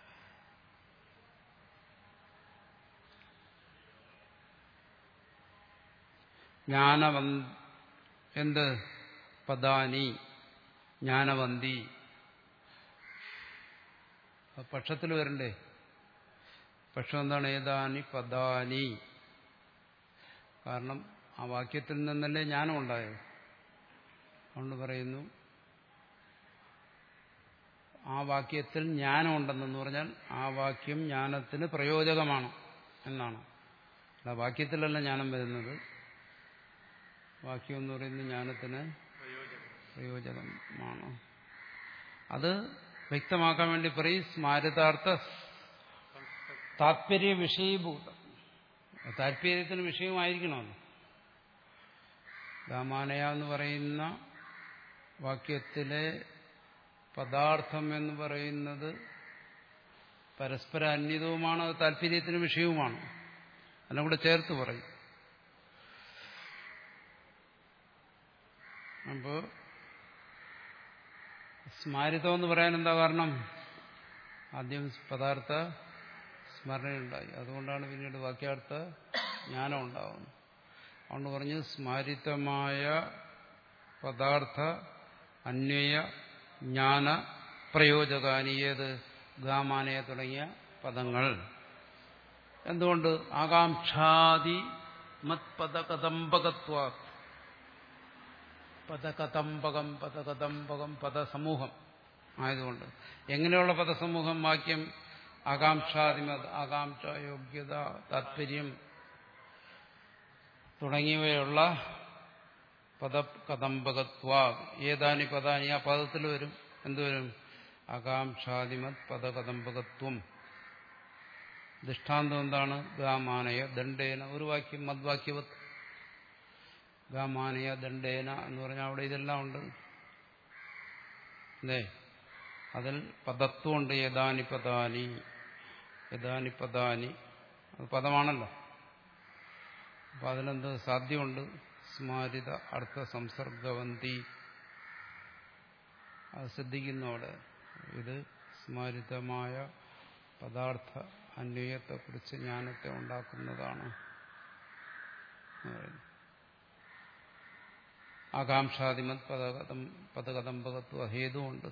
ജ്ഞാനവന്തി? എന്ത്? പദാനി ജ്ഞാനവന്തി. പക്ഷത്തിൽ വരണ്ടേ? പക്ഷം എന്താണ്? ഏതാനി പദാനി. കാരണം ആ വാക്യത്തിൽ നിന്നല്ലേ ജ്ഞാനം ഉണ്ടായത്. അതുകൊണ്ട് പറയുന്നു ആ വാക്യത്തിൽ ജ്ഞാനം ഉണ്ടെന്നു പറഞ്ഞാൽ ആ വാക്യം ജ്ഞാനത്തിന് പ്രയോജകമാണ് എന്നാണ്. അല്ല, വാക്യത്തിലല്ല ജ്ഞാനം വരുന്നത്. വാക്യം എന്ന് പറയുന്നത് ജ്ഞാനത്തിന് പ്രയോജകമാണ്. അത് വ്യക്തമാക്കാൻ വേണ്ടി പറയും സ്മാരിതാർത്ഥ താത്പര്യ വിഷയീഭൂതം. താല്പര്യത്തിന് വിഷയമായിരിക്കണമല്ലോ. ഗാമാനയ എന്ന് പറയുന്ന വാക്യത്തിലെ പദാർത്ഥം എന്ന് പറയുന്നത് പരസ്പര അന്യതവുമാണ്, അത് താല്പര്യത്തിന് വിഷയവുമാണ്. എല്ലാം കൂടെ ചേർത്ത് പറയും. അപ്പോ സ്മാരിതം എന്ന് പറയാൻ എന്താ കാരണം? ആദ്യം പദാർത്ഥ സ്മരണയുണ്ടായി. അതുകൊണ്ടാണ് പിന്നീട് വാക്യാർത്ഥ ജ്ഞാനം ഉണ്ടാവുന്നത്. അതുകൊണ്ട് പറഞ്ഞു സ്മാരിതമായ പദാർത്ഥ അന്വയ ജ്ഞാന പ്രയോജകാനി. ഏത്? ഗാമാനയ തുടങ്ങിയ പദങ്ങൾ. എന്തുകൊണ്ട്? ആകാംക്ഷാദി മത് പദകദംബകത്വാ. പദകദംബകം പദകദംബകം പദസമൂഹം ആയതുകൊണ്ട്. എങ്ങനെയുള്ള പദസമൂഹം? വാക്യം ആകാംക്ഷാദിമത്, ആകാംക്ഷ, യോഗ്യത, താത്പര്യം തുടങ്ങിയവയുള്ള പദകദംബകത്വാ. ഏതാനി പദാനി ആ പദത്തിൽ വരും. എന്തുവരും? ആകാംക്ഷാദിമത് പദകദംബകത്വം. ദൃഷ്ടാന്തം എന്താണ്? ഗാമാനയ ദണ്ഡേന. ഒരു വാക്യം മദ്വാക്യവത്. ഗാമാനയ ദണ്ഡേന എന്ന് പറഞ്ഞാൽ അവിടെ ഇതെല്ലാം ഉണ്ട്. അല്ലേ? അതിൽ പദത്വമുണ്ട്. യഥാനി പദാനി, യഥാനി പദാനി. അത് പദമാണല്ലോ. അപ്പൊ അതിലെന്ത് സാധ്യമുണ്ട്? സ്മാരിത അർത്ഥ സംസർഗവന്തി. അത് ശ്രദ്ധിക്കുന്നു അവിടെ. ഇത് സ്മരിതമായ പദാർത്ഥ അന്വയത്തെക്കുറിച്ച് ജ്ഞാനത്തെ ഉണ്ടാക്കുന്നതാണ്. ആകാംക്ഷാദിമത് പദകദം പദകദംബകത്വ ഹേതുണ്ട്.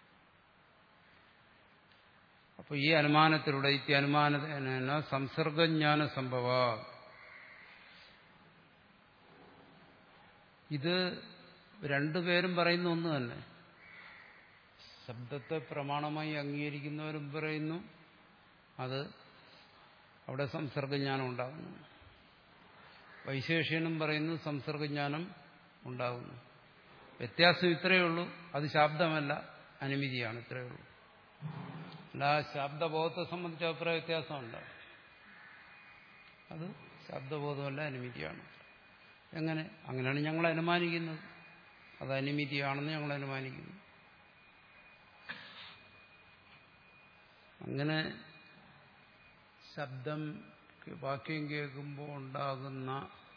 അപ്പൊ ഈ അനുമാനത്തിലൂടെ ഈ അനുമാന സംസർഗജ്ഞാന സംഭവ, ഇത് രണ്ടുപേരും പറയുന്ന ഒന്ന് തന്നെ. ശബ്ദത്തെ പ്രമാണമായി അംഗീകരിക്കുന്നവരും പറയുന്നു അത് അവിടെ സംസർഗജ്ഞാനം ഉണ്ടാകുന്നു. വൈശേഷികനും പറയുന്നു സംസർഗജ്ഞാനം ഉണ്ടാകുന്നു. വ്യത്യാസം ഇത്രയേ ഉള്ളൂ, അത് ശബ്ദമല്ല അനുമതിയാണ്, ഇത്രയേ ഉള്ളൂ. അല്ല ശബ്ദബോധത്തെ സംബന്ധിച്ച അഭിപ്രായ വ്യത്യാസമല്ല, അത് ശബ്ദബോധമല്ല അനുമതിയാണ്. എങ്ങനെ? അങ്ങനെയാണ് ഞങ്ങൾ അനുമാനിക്കുന്നത്, അത് അനുമതിയാണെന്ന് ഞങ്ങൾ അനുമാനിക്കുന്നു. അങ്ങനെ ശബ്ദം വാക്യം കേൾക്കുമ്പോൾ ഉണ്ടാകുന്ന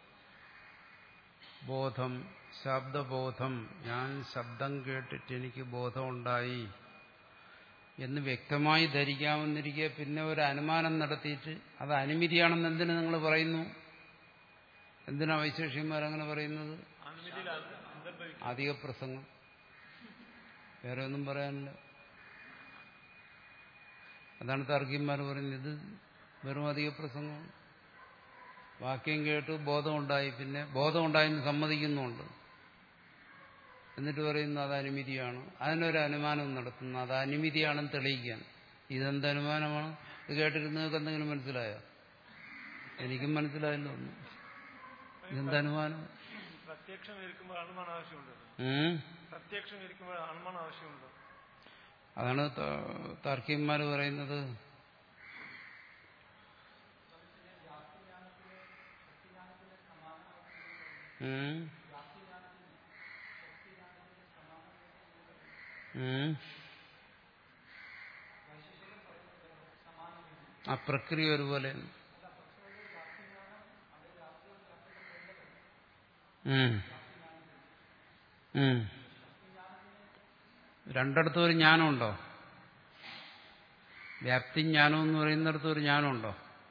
ബോധം, ശബ്ദബോധം, ഞാൻ ശബ്ദം കേട്ടിട്ട് എനിക്ക് ബോധമുണ്ടായി എന്ന് വ്യക്തമായി ധരിക്കാമെന്നിരിക്കെ പിന്നെ ഒരു അനുമാനം നടത്തിയിട്ട് അത് അനുമതിയാണെന്ന് എന്തിനു നിങ്ങൾ പറയുന്നു? എന്തിനാ വൈശേഷികന്മാരങ്ങനെ പറയുന്നത്? അധിക പ്രസംഗം, വേറെ ഒന്നും പറയാനില്ല. അതാണ് താർക്കികന്മാർ പറയുന്നത്, ഇത് വെറും അധിക പ്രസംഗമാണ്. വാക്യം കേട്ട് ബോധമുണ്ടായി, പിന്നെ ബോധമുണ്ടായെന്ന് സമ്മതിക്കുന്നുണ്ട്, എന്നിട്ട് പറയുന്നു അത് അനുമതിയാണ്. അതിനൊരു അനുമാനം നടത്തുന്നു, അത് അനുമതിയാണെന്ന് തെളിയിക്കാൻ. ഇതെന്ത് അനുമാനമാണ്? ഇത് കേട്ടിട്ട് നിങ്ങൾക്ക് എന്തെങ്കിലും മനസ്സിലായോ? എനിക്കും മനസ്സിലായല്ലോ ഒന്നും. ഇതെന്ത് അനുമാനം? അതാണ് താർക്കികന്മാർ പറയുന്നത്. ആ പ്രക്രിയ ഒരുപോലെ രണ്ടിടത്തും ഒരു ജ്ഞാനമുണ്ടോ? വ്യാപ്തി ജ്ഞാനം എന്ന് പറയുന്നിടത്ത് ഒരു ജ്ഞാനമുണ്ടോ?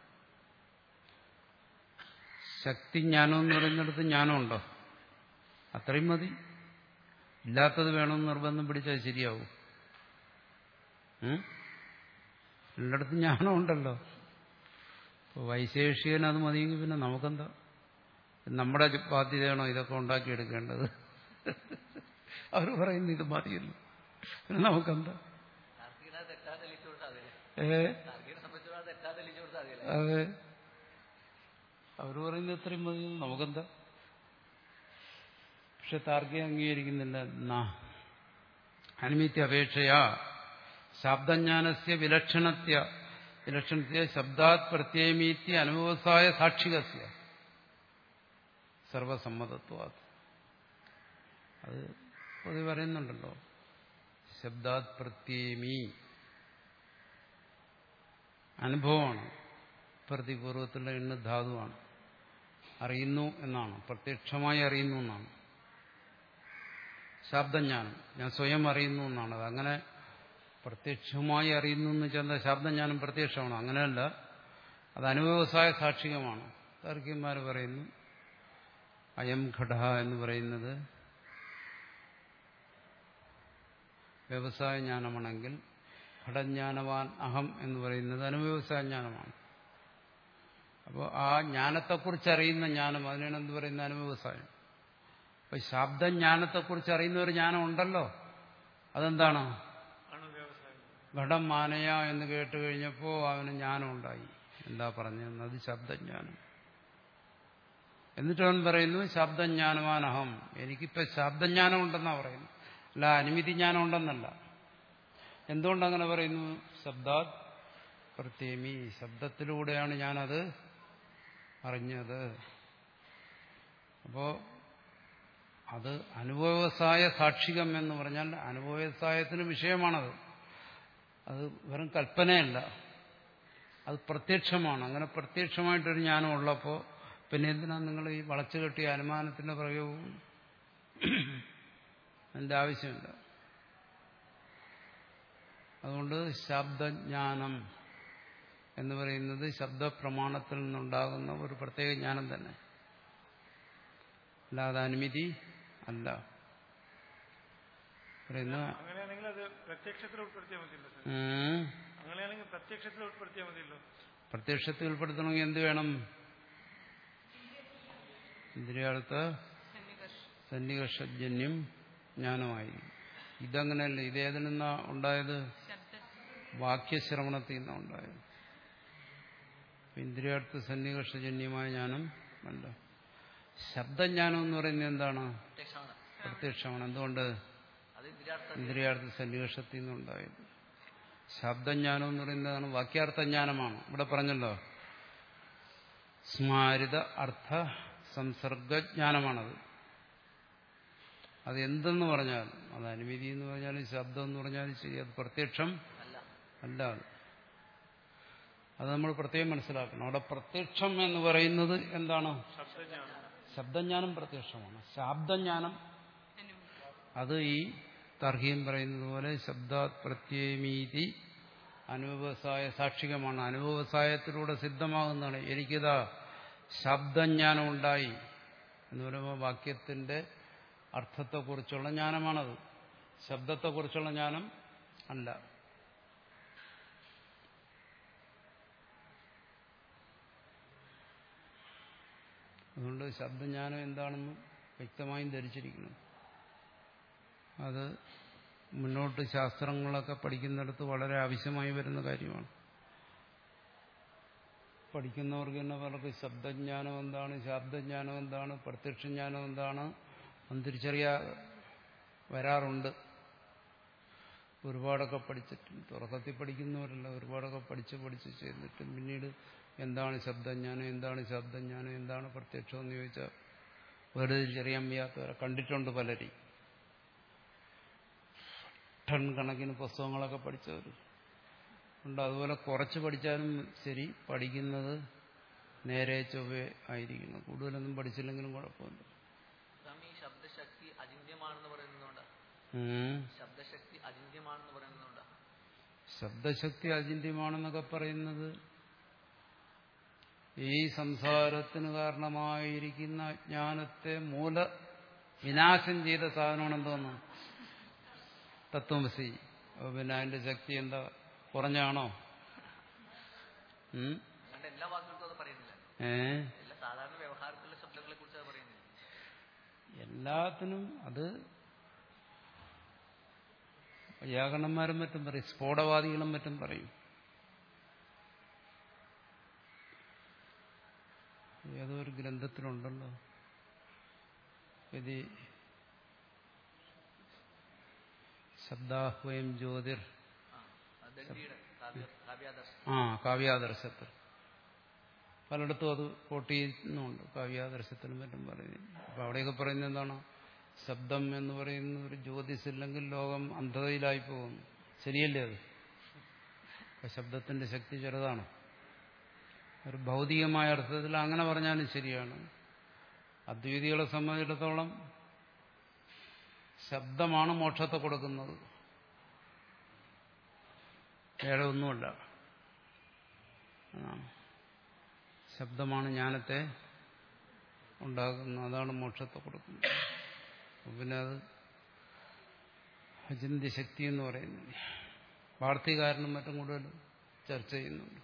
ശക്തി ജ്ഞാനം എന്ന് പറയുന്നിടത്ത് ജ്ഞാനമുണ്ടോ? അത്രയും മതി. ഇല്ലാത്തത് വേണമെന്ന് നിർബന്ധം പിടിച്ചാൽ ശരിയാവും. രണ്ടിടത്തും ജ്ഞാനമുണ്ടല്ലോ. ഇപ്പോൾ വൈശേഷികൻ അത് മതിയെങ്കിൽ പിന്നെ നമുക്കെന്താ? നമ്മുടെ ബാധ്യതയാണോ ഇതൊക്കെ ഉണ്ടാക്കിയെടുക്കേണ്ടത്? അവർ പറയുന്നു ഇത് മതിയല്ലോ, പിന്നെ നമുക്കെന്താ? ഏ അതെ, അവർ പറയുന്നത് എത്രയും മതി, നമുക്കെന്താ? പക്ഷെ താർക്കികം അംഗീകരിക്കുന്നില്ല. എന്നാ അനുമിത്യ അപേക്ഷയാ ശബ്ദജ്ഞാനസ്യ വിലക്ഷണത്യ വിലക്ഷണത്യ ശബ്ദാത് പ്രത്യേമീത്യ അനുഭവസായ സാക്ഷികസ്യ സർവസമ്മതത്വാത്. അത് പൊതുവെ പറയുന്നുണ്ടല്ലോ, ശബ്ദാത് പ്രത്യേമി അനുഭവമാണ്. പ്രതിപൂർവത്തിലുള്ള എണ്ണ ധാതുവാണ്. അറിയുന്നു എന്നാണ്, പ്രത്യക്ഷമായി അറിയുന്നു എന്നാണ് ശബ്ദജ്ഞാനം. ഞാൻ സ്വയം അറിയുന്നു എന്നാണ്. അതങ്ങനെ പ്രത്യക്ഷമായി അറിയുന്നു എന്ന് വെച്ചാൽ ശബ്ദജ്ഞാനം പ്രത്യക്ഷമാണ്, അങ്ങനെയല്ല. അത് അനുഭവസായ സാക്ഷികമാണ്. താർക്കികന്മാർ പറയുന്നു അയം ഘട എന്ന് പറയുന്നത് വ്യവസായ ജ്ഞാനമാണെങ്കിൽ ഘടജ്ഞാനവാൻ അഹം എന്ന് പറയുന്നത് അനുവ്യവസായ ജ്ഞാനമാണ്. അപ്പോൾ ആ ജ്ഞാനത്തെക്കുറിച്ച് അറിയുന്ന ജ്ഞാനം, അതിനാണ് എന്ത് പറയുന്നത്? അനുവ്യവസായം. അപ്പൊ ശബ്ദജ്ഞാനത്തെക്കുറിച്ച് അറിയുന്ന ഒരു ജ്ഞാനം ഉണ്ടല്ലോ, അതെന്താണ്? ഘടം മാനയ എന്ന് കേട്ട് കഴിഞ്ഞപ്പോൾ അവന് ജ്ഞാനം ഉണ്ടായി. എന്താ പറഞ്ഞത്? അത് ശബ്ദജ്ഞാനം. എന്നിട്ട് അവൻ പറയുന്നു ശബ്ദജ്ഞാനവാനഹം, എനിക്കിപ്പോൾ ശബ്ദജ്ഞാനം ഉണ്ടെന്നാ പറയുന്നു, അല്ല അനുമതി ജ്ഞാനം ഉണ്ടെന്നല്ല. എന്തുകൊണ്ടങ്ങനെ പറയുന്നു? ശബ്ദാത് പ്രത്യേമി, ശബ്ദത്തിലൂടെയാണ് ഞാനത് അറിഞ്ഞത്. അപ്പോ അത് അനുഭവസായ സാക്ഷികം എന്ന് പറഞ്ഞാൽ അനുഭവസായത്തിന് വിഷയമാണത്. അത് വെറും കൽപ്പനയല്ല, അത് പ്രത്യക്ഷമാണ്. അങ്ങനെ പ്രത്യക്ഷമായിട്ടൊരു ജ്ഞാനം ഉള്ളപ്പോൾ പിന്നെ എന്തിനാണ് നിങ്ങൾ ഈ വളച്ചു കെട്ടിയ അനുമാനത്തിന്റെ പ്രയോഗവും? അതിന്റെ ആവശ്യമില്ല. അതുകൊണ്ട് ശബ്ദജ്ഞാനം എന്ന് പറയുന്നത് ശബ്ദപ്രമാണത്തിൽ നിന്നുണ്ടാകുന്ന ഒരു പ്രത്യേക ജ്ഞാനം തന്നെ, അല്ലാതെ അനുമതി അല്ല. അങ്ങനെയാണെങ്കിൽ അത് പ്രത്യക്ഷത്തിൽ ഉൾപ്പെടുത്തിയാൽ മതിയല്ലോ. അങ്ങനെയാണെങ്കിൽ പ്രത്യക്ഷത്തിൽ ഉൾപ്പെടുത്തിയാൽ മതിയല്ലോ. പ്രത്യക്ഷത്തിൽ ഉൾപ്പെടുത്തണമെങ്കിൽ എന്ത് വേണം? ഇന്ദ്രിയാർത്ഥ സന്നികർഷജന്യം ജ്ഞാനമായി. ഇതങ്ങനെയല്ല. ഇതേതിൽ നിന്നാ ഉണ്ടായത്? വാക്യശ്രവണത്തിൽ നിന്നാണ് ഉണ്ടായത്. ഇന്ദ്രിയാർത്ഥ സന്നികർഷജന്യമായ ജ്ഞാനം അല്ല. ശബ്ദജ്ഞാനം എന്ന് പറയുന്നത് എന്താണ്? പ്രത്യക്ഷമാണ്. എന്തുകൊണ്ട്? ഇന്ദ്രിയാർത്ഥ സന്നികർഷത്തിൽ നിന്നുണ്ടായത്. ശബ്ദജ്ഞാനം എന്ന് പറയുന്നതാണ് വാക്യാർത്ഥജ്ഞാനമാണ്. ഇവിടെ പറഞ്ഞല്ലോ, സ്മാരിത അർത്ഥ സംസർഗജ്ഞാനമാണത്. അത് എന്തെന്ന് പറഞ്ഞാൽ, അത് അനുമതി എന്ന് പറഞ്ഞാലും ശബ്ദം എന്ന് പറഞ്ഞാലും ശരി, അത് പ്രത്യക്ഷം അല്ല. അത് നമ്മൾ പ്രത്യേകം മനസ്സിലാക്കണം. അവിടെ പ്രത്യക്ഷം എന്ന് പറയുന്നത് എന്താണ്? ശബ്ദജ്ഞാനം പ്രത്യക്ഷമാണ്. ശബ്ദജ്ഞാനം അത് ഈ തർഹീം പറയുന്നത് പോലെ ശബ്ദാത് പ്രത്യേമീതി അനുഭവസായ സാക്ഷികമാണ്. അനുഭവസായത്തിലൂടെ സിദ്ധമാകുന്നതാണ്. എനിക്കിതാ ശബ്ദജ്ഞാനം ഉണ്ടായി എന്ന് പറയുമ്പോൾ വാക്യത്തിന്റെ അർത്ഥത്തെക്കുറിച്ചുള്ള ജ്ഞാനമാണത്, ശബ്ദത്തെക്കുറിച്ചുള്ള ജ്ഞാനം അല്ല. അതുകൊണ്ട് ശബ്ദജ്ഞാനം എന്താണെന്ന് വ്യക്തമായും ധരിച്ചിരിക്കണം. അത് മുന്നോട്ട് ശാസ്ത്രങ്ങളൊക്കെ പഠിക്കുന്നിടത്ത് വളരെ ആവശ്യമായി വരുന്ന കാര്യമാണ്. പഠിക്കുന്നവർക്ക് തന്നെ പലർക്ക് ശബ്ദജ്ഞാനം എന്താണ്, ശബ്ദജ്ഞാനം എന്താണ്, പ്രത്യക്ഷജ്ഞാനം എന്താണ് എന്ന് തിരിച്ചറിയാ വരാറുണ്ട്. ഒരുപാടൊക്കെ പഠിച്ചിട്ടുണ്ട്. തുടക്കത്തിൽ പഠിക്കുന്നവരല്ല, ഒരുപാടൊക്കെ പഠിച്ച് പഠിച്ച് ചെയ്തിട്ട് പിന്നീട് എന്താണ് ശബ്ദജ്ഞാനം, എന്താണ് ശബ്ദജ്ഞാനം, എന്താണ് പ്രത്യക്ഷം എന്ന് ചോദിച്ചാൽ വേറെ തിരിച്ചറിയാൻ വയ്യാത്തവരെ കണ്ടിട്ടുണ്ട് പലരും. ടൺ കണക്കിന് പുസ്തകങ്ങളൊക്കെ പഠിച്ചവർ ഉണ്ട്. അതുപോലെ കുറച്ച് പഠിച്ചാലും ശരി, പഠിക്കുന്നത് നേരെ ചൊവ്വേ ആയിരിക്കണം. കൂടുതലൊന്നും പഠിച്ചില്ലെങ്കിലും കുഴപ്പമില്ല. ശബ്ദശക്തി അചിന്യമാണെന്ന് പറയുന്നതുകൊണ്ട് ശബ്ദശക്തി അചിന്യമാണെന്ന് പറയുന്നതുകൊണ്ട് ശബ്ദശക്തി അചിന്യമാണെന്നൊക്കെ പറയുന്നത് ഈ സംസാരത്തിന് കാരണമായിരിക്കുന്ന അജ്ഞാനത്തെ മൂല വിനാശം ചെയ്ത സാധനമാണെന്തോന്നു? തത്വമസി. പിന്നെ അതിന്റെ ശക്തി എന്താ കുറഞ്ഞാണോ? എല്ലാ വാക്കുകൾക്കും അത് പറയുന്നില്ല. ഏ സാധാരണ വ്യവഹാരത്തിലുള്ള ശബ്ദങ്ങളെ കുറിച്ച് അത് പറയുന്നില്ല. എല്ലാത്തിനും അത് വ്യാകരണന്മാരും മറ്റും പറയും, സ്ഫോടവാദികളും മറ്റും പറയും. ഏതോ ഒരു ഗ്രന്ഥത്തിലുണ്ടല്ലോ, ഇത് ശബ്ദാഹ്വയം ജ്യോതിർ, ആ കാവ്യാദർശത്തിൽ പലയിടത്തും അത് കോട്ട് ചെയ്യുന്നുണ്ട്. കാവ്യാദർശത്തിനും മറ്റും പറയുന്നു. അപ്പൊ അവിടെയൊക്കെ പറയുന്നത് എന്താണ്? ശബ്ദം എന്ന് പറയുന്ന ഒരു ജ്യോതിസില്ലെങ്കിൽ ലോകം അന്ധതയിലായി പോകുന്നു. ശരിയല്ലേ അത്? അപ്പൊ ശബ്ദത്തിന്റെ ശക്തി ചെറുതാണ്. ഒരു ഭൗതികമായ അർത്ഥത്തിൽ അങ്ങനെ പറഞ്ഞാലും ശരിയാണ്. അദ്വൈതികളെ സംബന്ധിച്ചിടത്തോളം ശബ്ദമാണ് മോക്ഷത്തെ കൊടുക്കുന്നത്, വേറെ ഒന്നുമല്ല. ശബ്ദമാണ് ജ്ഞാനത്തെ ഉണ്ടാക്കുന്നത്, അതാണ് മോക്ഷത്തെ കൊടുക്കുന്നത്. പിന്നെ അത് അചിന്ത്യശക്തി എന്ന് പറയുന്നത് വാർത്തകാരനും മറ്റും കൂടുതൽ ചർച്ച ചെയ്യുന്നുണ്ട്.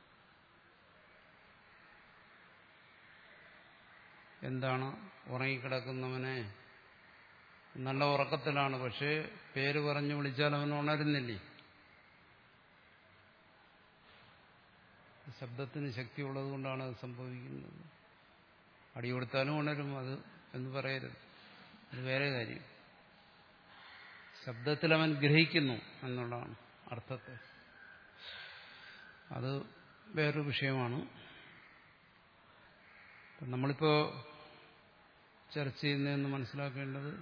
എന്താണ്? ഉറങ്ങിക്കിടക്കുന്നവനെ നല്ല ഉറക്കത്തിലാണ്, പക്ഷേ പേര് പറഞ്ഞു വിളിച്ചാൽ അവൻ ഉണരുന്നില്ലേ? ശബ്ദത്തിന് ശക്തിയുള്ളത് കൊണ്ടാണ് അത് സംഭവിക്കുന്നത്. അടി കൊടുത്താലും ഉണരും അത് എന്ന് പറയരുത്. അത് വേറെ കാര്യം. ശബ്ദത്തിൽ അവൻ ഗ്രഹിക്കുന്നു എന്നുള്ളതാണ് അർത്ഥത്തെ. അത് വേറൊരു വിഷയമാണ്. നമ്മളിപ്പോ ചർച്ച ചെയ്യുന്നതെന്ന് മനസ്സിലാക്കേണ്ടത്,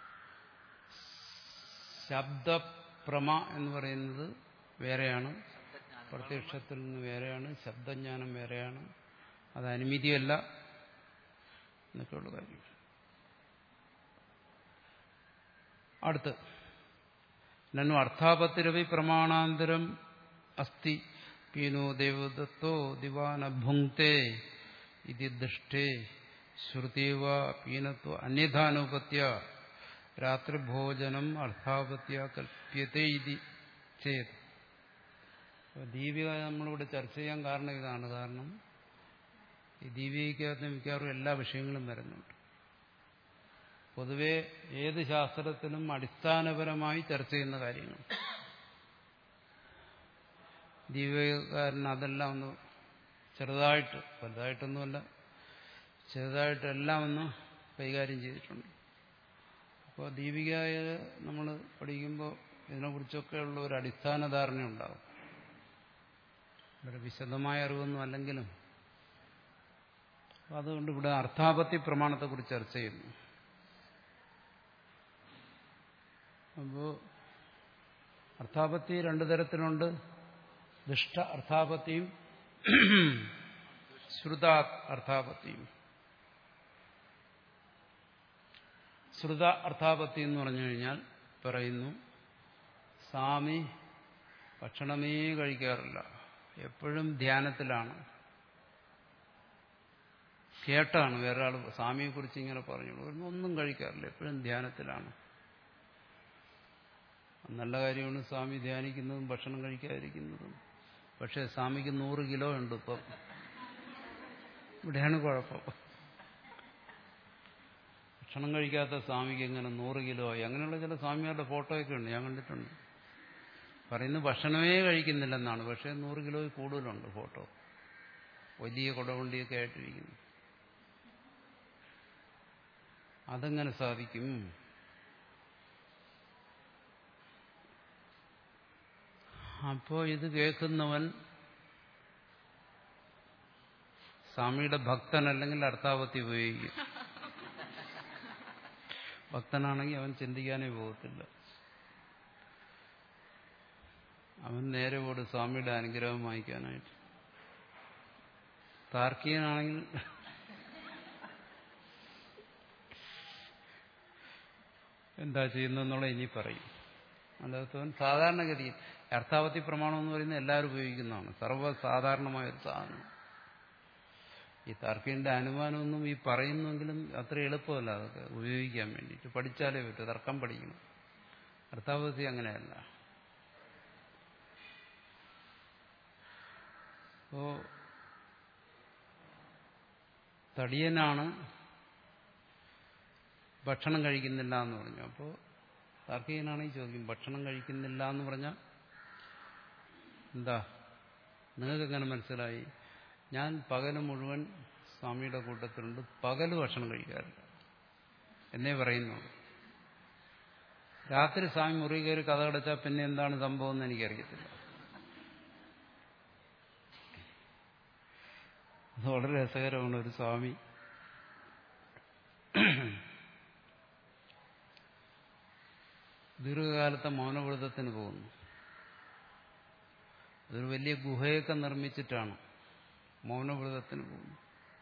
ശബ്ദപ്രമ എന്ന് പറയുന്നത് വേറെയാണ്, പ്രത്യക്ഷത്തിൽ നിന്ന് വേറെയാണ്, ശബ്ദജ്ഞാനം വേറെയാണ്, അത് അനുമതിയല്ല എന്നൊക്കെയുള്ള കാര്യം. അടുത്ത് നന്നു അർത്ഥാപത്തിരവി പ്രമാണാന്തരം അസ്തി പീനോ ദേവദത്തോ ദിവാന ഭുങ്ക്തേ ഇതി ദൃഷ്ടേ ശ്രുതിവ പീനത്വ അന്യഥാനുപത്യ രാത്രിഭോജനം അർത്ഥാപത്യ കൽപ്യത്തെ ഇതി ചേത്. ദീപിക നമ്മളിവിടെ ചർച്ച ചെയ്യാൻ കാരണം ഇതാണ്. കാരണം ഈ ദീപികയ്ക്കകത്ത് മിക്കവാറും എല്ലാ വിഷയങ്ങളും വരുന്നുണ്ട്. പൊതുവെ ഏത് ശാസ്ത്രത്തിനും അടിസ്ഥാനപരമായി ചർച്ച ചെയ്യുന്ന കാര്യങ്ങൾ. ദീപികകാരൻ അതെല്ലാം ഒന്ന് ചെറുതായിട്ട്, വലുതായിട്ടൊന്നുമല്ല, ചെറുതായിട്ടെല്ലാം ഒന്ന് കൈകാര്യം ചെയ്തിട്ടുണ്ട്. അപ്പോൾ ദീപികയെ നമ്മൾ പഠിക്കുമ്പോൾ ഇതിനെക്കുറിച്ചൊക്കെയുള്ള ഒരു അടിസ്ഥാന ധാരണ ഉണ്ടാകും. വളരെ വിശദമായ അറിവൊന്നും അല്ലെങ്കിലും. അതുകൊണ്ട് ഇവിടെ അർത്ഥാപത്തി പ്രമാണത്തെക്കുറിച്ച് ചർച്ച ചെയ്യുന്നു. അപ്പോൾ അർത്ഥാപത്തി രണ്ടു തരത്തിലുണ്ട്. ദുഷ്ട അർത്ഥാപത്തിയും ശ്രുത അർത്ഥാപത്തിയും. ശ്രുത അർത്ഥാപത്തി എന്ന് പറഞ്ഞു കഴിഞ്ഞാൽ പറയുന്നു, സ്വാമി ഭക്ഷണമേ കഴിക്കാറില്ല, എപ്പോഴും ധ്യാനത്തിലാണ്. കേട്ടാണ് വേറൊരാൾ സ്വാമിയെക്കുറിച്ച് ഇങ്ങനെ പറഞ്ഞു, ഒന്നും കഴിക്കാറില്ല, എപ്പോഴും ധ്യാനത്തിലാണ്. നല്ല കാര്യമാണ് സ്വാമി ധ്യാനിക്കുന്നതും ഭക്ഷണം കഴിക്കാതിരിക്കുന്നതും. പക്ഷെ സ്വാമിക്ക് നൂറ് കിലോ ഉണ്ട് ഇപ്പം. ഇവിടെയാണ് കുഴപ്പം. ഭക്ഷണം കഴിക്കാത്ത സ്വാമിക്ക് എങ്ങനെ നൂറ് കിലോ ആയി? അങ്ങനെയുള്ള ചില സ്വാമിമാരുടെ ഫോട്ടോയൊക്കെ ഉണ്ട്, ഞാൻ കണ്ടിട്ടുണ്ട്. പറയുന്നത് ഭക്ഷണമേ കഴിക്കുന്നില്ലെന്നാണ്, പക്ഷേ നൂറ് കിലോ കൂടുതലുണ്ട് ഫോട്ടോ. വലിയ കുടവണ്ടിയൊക്കെ ആയിട്ടിരിക്കുന്നു. അതെങ്ങനെ സാധിക്കും? അപ്പോ ഇത് കേൾക്കുന്നവൻ സ്വാമിയുടെ ഭക്തനല്ലെങ്കിൽ അർത്ഥാപത്തി ഉപയോഗിക്കും. ഭക്തനാണെങ്കിൽ അവൻ ചിന്തിക്കാനേ പോകത്തില്ല. അവൻ നേരെ പോട് സ്വാമിയുടെ അനുഗ്രഹം വാങ്ങിക്കാനായിട്ട്. താർക്കികനാണെങ്കിൽ എന്താ ചെയ്യുന്നെന്നുള്ള ഇനി പറയും. അല്ലാത്തവൻ സാധാരണഗതിയിൽ അർത്ഥാപത്തി പ്രമാണം എന്ന് പറയുന്നത് എല്ലാവരും ഉപയോഗിക്കുന്നതാണ്, സർവ്വസാധാരണമായൊരു സാധനം. ഈ താർക്കികന്റെ അനുമാനമൊന്നും ഈ പറയുന്നെങ്കിലും അത്ര എളുപ്പമല്ല അതൊക്കെ ഉപയോഗിക്കാൻ വേണ്ടിയിട്ട്. പഠിച്ചാലേ പറ്റൂ, തർക്കം പഠിക്കണം. അർത്ഥാപത്തി അങ്ങനെയല്ല. അപ്പോ തടിയനാണ് ഭക്ഷണം കഴിക്കുന്നില്ല എന്ന് പറഞ്ഞു. അപ്പോൾ താർക്കികനാണെങ്കിൽ ചോദിക്കും, ഭക്ഷണം കഴിക്കുന്നില്ല എന്ന് പറഞ്ഞാൽ എന്താ, നിങ്ങൾക്ക് എങ്ങനെ മനസ്സിലായി? ഞാൻ പകല് മുഴുവൻ സ്വാമിയുടെ കൂട്ടത്തിലുണ്ട്, പകല് ഭക്ഷണം കഴിക്കാറില്ല എന്നേ പറയുന്നു. രാത്രി സ്വാമി മുറി കയറി കഥ അടച്ചാൽ പിന്നെ എന്താണ് സംഭവം എന്ന് എനിക്കറിയത്തില്ല. അത് വളരെ രസകരമാണ്. ഒരു സ്വാമി ദീർഘകാലത്തെ മൗനവ്രതത്തിന് പോകുന്നു. അതൊരു വലിയ ഗുഹയൊക്കെ നിർമ്മിച്ചിട്ടാണ് മൗനവ്രതത്തിന് പോകുന്നു.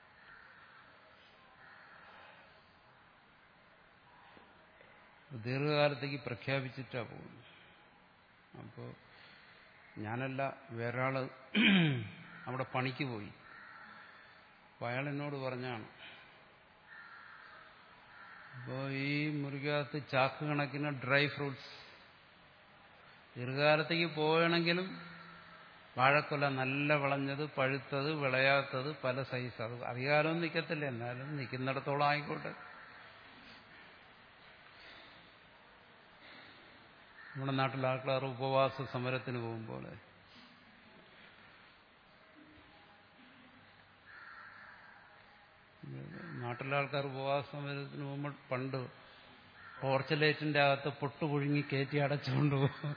ദീർഘകാലത്തേക്ക് പ്രഖ്യാപിച്ചിട്ടാ പോകുന്നു. അപ്പോൾ ഞാനല്ല, വേറൊരാള് അവിടെ പണിക്ക് പോയി. അപ്പോൾ അയാൾ എന്നോട് പറഞ്ഞാണ്, അപ്പോൾ ഈ മുറിക്കകത്ത് ചാക്ക് കണക്കിന് ഡ്രൈ ഫ്രൂട്ട്സ്, ദീർഘകാലത്തേക്ക് പോവുകയാണെങ്കിലും വാഴക്കൊല നല്ല വിളഞ്ഞത്, പഴുത്തത്, വിളയാത്തത്, പല സൈസ്. അത് അധികാരമൊന്നും നിൽക്കത്തില്ല, എന്നാലും നിൽക്കുന്നിടത്തോളം ആയിക്കോട്ടെ. നമ്മുടെ നാട്ടിൽ ആൾക്കാർ ഉപവാസ സമരത്തിന് പോകുമ്പോൾ നാട്ടിലെ ആൾക്കാർ ഉപവാസ സമരത്തിന് പോകുമ്പോൾ പണ്ട് ടോർച്ച് ലൈറ്റിന്റെ അകത്ത് പൊട്ട് പുഴുങ്ങി കയറ്റി അടച്ചുകൊണ്ട് പോകും.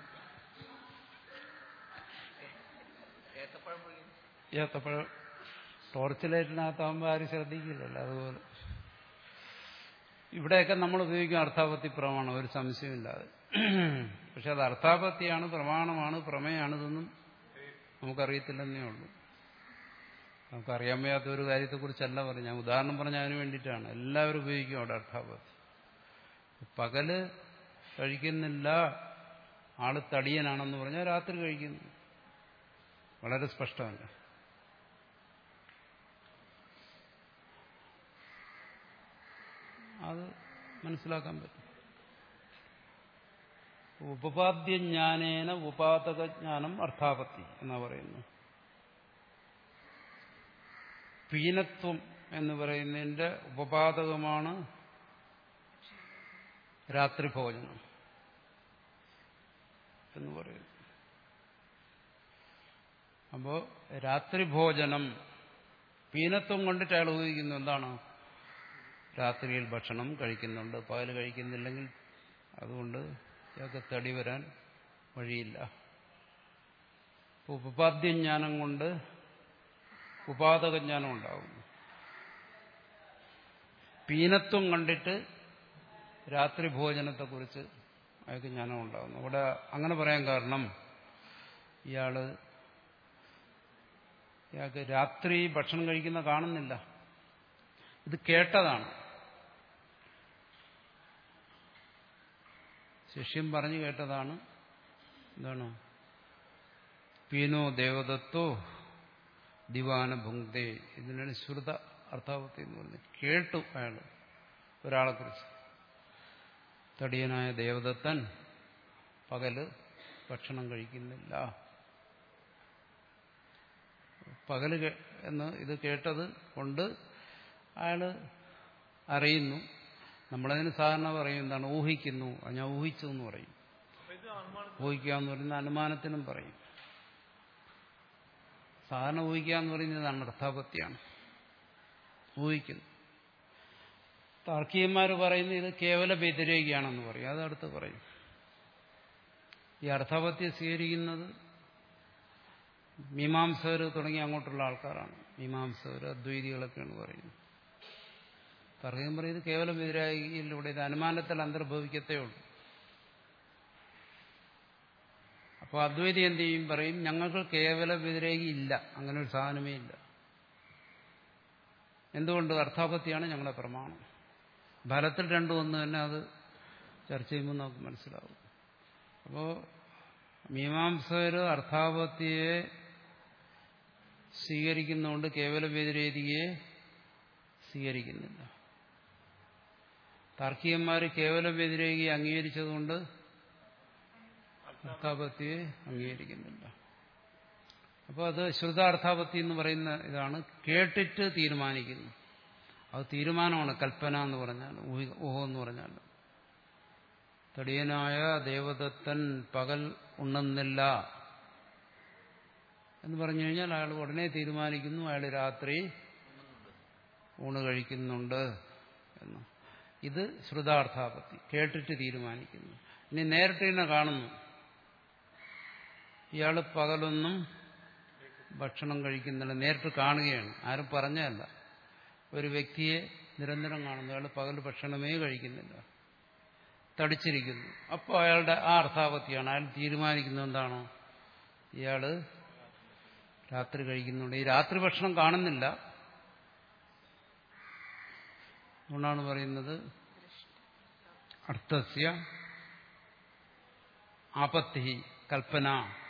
ഏത്തപ്പഴം ടോർച്ച് ലൈറ്റിനകത്താകുമ്പോൾ ആരും ശ്രദ്ധിക്കില്ലല്ലോ. അതുപോലെ ഇവിടെയൊക്കെ നമ്മൾ ഉപയോഗിക്കും അർത്ഥാപത്തി പ്രമാണം, ഒരു സംശയമില്ലാതെ. പക്ഷെ അത് അർത്ഥാപത്തിയാണ്, പ്രമാണമാണ്, പ്രമേയാണ്, ഇതൊന്നും നമുക്കറിയത്തില്ലെന്നേ ഉള്ളൂ. നമുക്കറിയാൻ വയ്യാത്ത ഒരു കാര്യത്തെക്കുറിച്ചല്ല പറഞ്ഞു. ഞാൻ ഉദാഹരണം പറഞ്ഞാൽ അതിന് വേണ്ടിയിട്ടാണ്. എല്ലാവരും ഉപയോഗിക്കും അവിടെ അർത്ഥാപത്തി. പകല് കഴിക്കുന്നില്ല, ആള് തടിയനാണെന്ന് പറഞ്ഞാൽ രാത്രി കഴിക്കുന്നു. വളരെ സ്പഷ്ടമല്ല. അത് മനസ്സിലാക്കാൻ പറ്റും. ഉപപാദ്യജ്ഞാനേന ഉപാദകജ്ഞാനം അർത്ഥാപത്തി എന്നാ പറയുന്നു. പീനത്വം എന്ന് പറയുന്നതിന്റെ ഉപപാദകമാണ് രാത്രിഭോജനം എന്ന് പറയുന്നു. അപ്പോ രാത്രിഭോജനം പീനത്വം കൊണ്ടിട്ട് അയാൾ ഊഹിക്കുന്നു എന്താണ്, രാത്രിയിൽ ഭക്ഷണം കഴിക്കുന്നുണ്ട്, പകൽ കഴിക്കുന്നില്ലെങ്കിൽ അതുകൊണ്ട് ഇയാൾക്ക് തടി വരാൻ വഴിയില്ല. ഉപപാദ്യജ്ഞാനം കൊണ്ട് ഉപാദകജ്ഞാനം ഉണ്ടാകുന്നു. പീനത്വം കണ്ടിട്ട് രാത്രി ഭോജനത്തെക്കുറിച്ച് അയാൾക്ക് ജ്ഞാനം ഉണ്ടാകുന്നു. അവിടെ അങ്ങനെ പറയാൻ കാരണം ഇയാള് ഇയാൾക്ക് രാത്രി ഭക്ഷണം കഴിക്കുന്ന കാണുന്നില്ല, ഇത് കേട്ടതാണ്. ശിഷ്യം പറഞ്ഞു കേട്ടതാണ്. എന്താണ്? പീനോ ദേവദത്തോ ദിവാന ഭുങ്ക്തേ. ഇതിനാണ് ശ്രുത അർത്ഥാപത്തി എന്ന് പറഞ്ഞത്. കേട്ടു അയാൾ ഒരാളെക്കുറിച്ച്, തടിയനായ ദേവദത്തൻ പകല് ഭക്ഷണം കഴിക്കുന്നില്ല. പകല് എന്ന് ഇത് കേട്ടത് കൊണ്ട് അയാൾ അറിയുന്നു. നമ്മളതിന് സാധാരണ പറയും എന്താണ്, ഊഹിക്കുന്നു. ഞാൻ ഊഹിച്ചു എന്ന് പറയും. ഊഹിക്കുക എന്ന് പറയുന്ന അനുമാനത്തിനും പറയും. സാധാരണ ഊഹിക്കുക എന്ന് പറയുന്നതാണ് അർത്ഥാപത്തിയാണ്, ഊഹിക്കുന്നു. താർക്കികന്മാർ പറയുന്നത് ഇത് കേവല വ്യതിരേകിയാണെന്ന് പറയും. അതടുത്ത് പറയും. ഈ അർത്ഥാപത്യം സ്വീകരിക്കുന്നത് മീമാംസകർ തുടങ്ങി അങ്ങോട്ടുള്ള ആൾക്കാരാണ്. മീമാംസകർ അദ്വൈതികളൊക്കെയാണ് പറയുന്നത്. താർക്കികൻ പറയുന്നത് കേവല വ്യതിരേകിയിലൂടെ ഇത് അനുമാനത്തിൽ അന്തർഭവിക്കത്തേ ഉള്ളൂ. അപ്പോൾ അദ്വൈതി എന്ത് ചെയ്യും? പറയും ഞങ്ങൾക്ക് കേവല വ്യതിരേകി ഇല്ല, അങ്ങനെ ഒരു സാധനമേ ഇല്ല. എന്തുകൊണ്ട്? അർത്ഥാപത്തിയാണ് ഞങ്ങളുടെ പ്രമാണം. ഫലത്തിൽ രണ്ടും ഒന്ന് തന്നെ. അത് ചർച്ച ചെയ്യുമ്പോൾ നമുക്ക് മനസ്സിലാവും. അപ്പോൾ മീമാംസകർ അർത്ഥാപത്തിയെ സ്വീകരിക്കുന്നതുകൊണ്ട് കേവല വ്യതിരേകിയെ സ്വീകരിക്കുന്നില്ല. താർക്കികന്മാർ കേവല വ്യതിരേകിയെ അംഗീകരിച്ചതുകൊണ്ട് അർത്ഥാപത്തിയെ അംഗീകരിക്കുന്നില്ല. അപ്പോൾ അത് ശ്രുതാർത്ഥാപത്തി എന്ന് പറയുന്ന ഇതാണ്. കേട്ടിട്ട് തീരുമാനിക്കുന്നു. അത് തീരുമാനമാണ്. കൽപ്പന എന്ന് പറഞ്ഞാൽ, ഊഹം എന്ന് പറഞ്ഞാൽ, തടിയനായ ദേവദത്തൻ പകൽ ഉണ്ണുന്നില്ല എന്ന് പറഞ്ഞു കഴിഞ്ഞാൽ അയാൾ ഉടനെ തീരുമാനിക്കുന്നു അയാൾ രാത്രി ഊണ് കഴിക്കുന്നുണ്ട് എന്ന്. ഇത് ശ്രുതാർത്ഥാപത്തി, കേട്ടിട്ട് തീരുമാനിക്കുന്നു. ഇനി നേരിട്ട് തന്നെ കാണുന്നു, ഇയാൾ പകലൊന്നും ഭക്ഷണം കഴിക്കുന്നില്ല, നേരിട്ട് കാണുകയാണ്, ആരും പറഞ്ഞതല്ല. ഒരു വ്യക്തിയെ നിരന്തരം കാണുന്നു, അയാൾ പകൽ ഭക്ഷണമേ കഴിക്കുന്നില്ല, തടിച്ചിരിക്കുന്നു. അപ്പോൾ അയാളുടെ ആ അർത്ഥാപത്തിയാണ്. അയാൾ തീരുമാനിക്കുന്നത് എന്താണോ, ഇയാൾ രാത്രി കഴിക്കുന്നുണ്ട്. ഈ രാത്രി ഭക്ഷണം കാണുന്നില്ല അതുകൊണ്ടാണ് പറയുന്നത് അർത്ഥസ്യ ആപത്തി കൽപ്പന.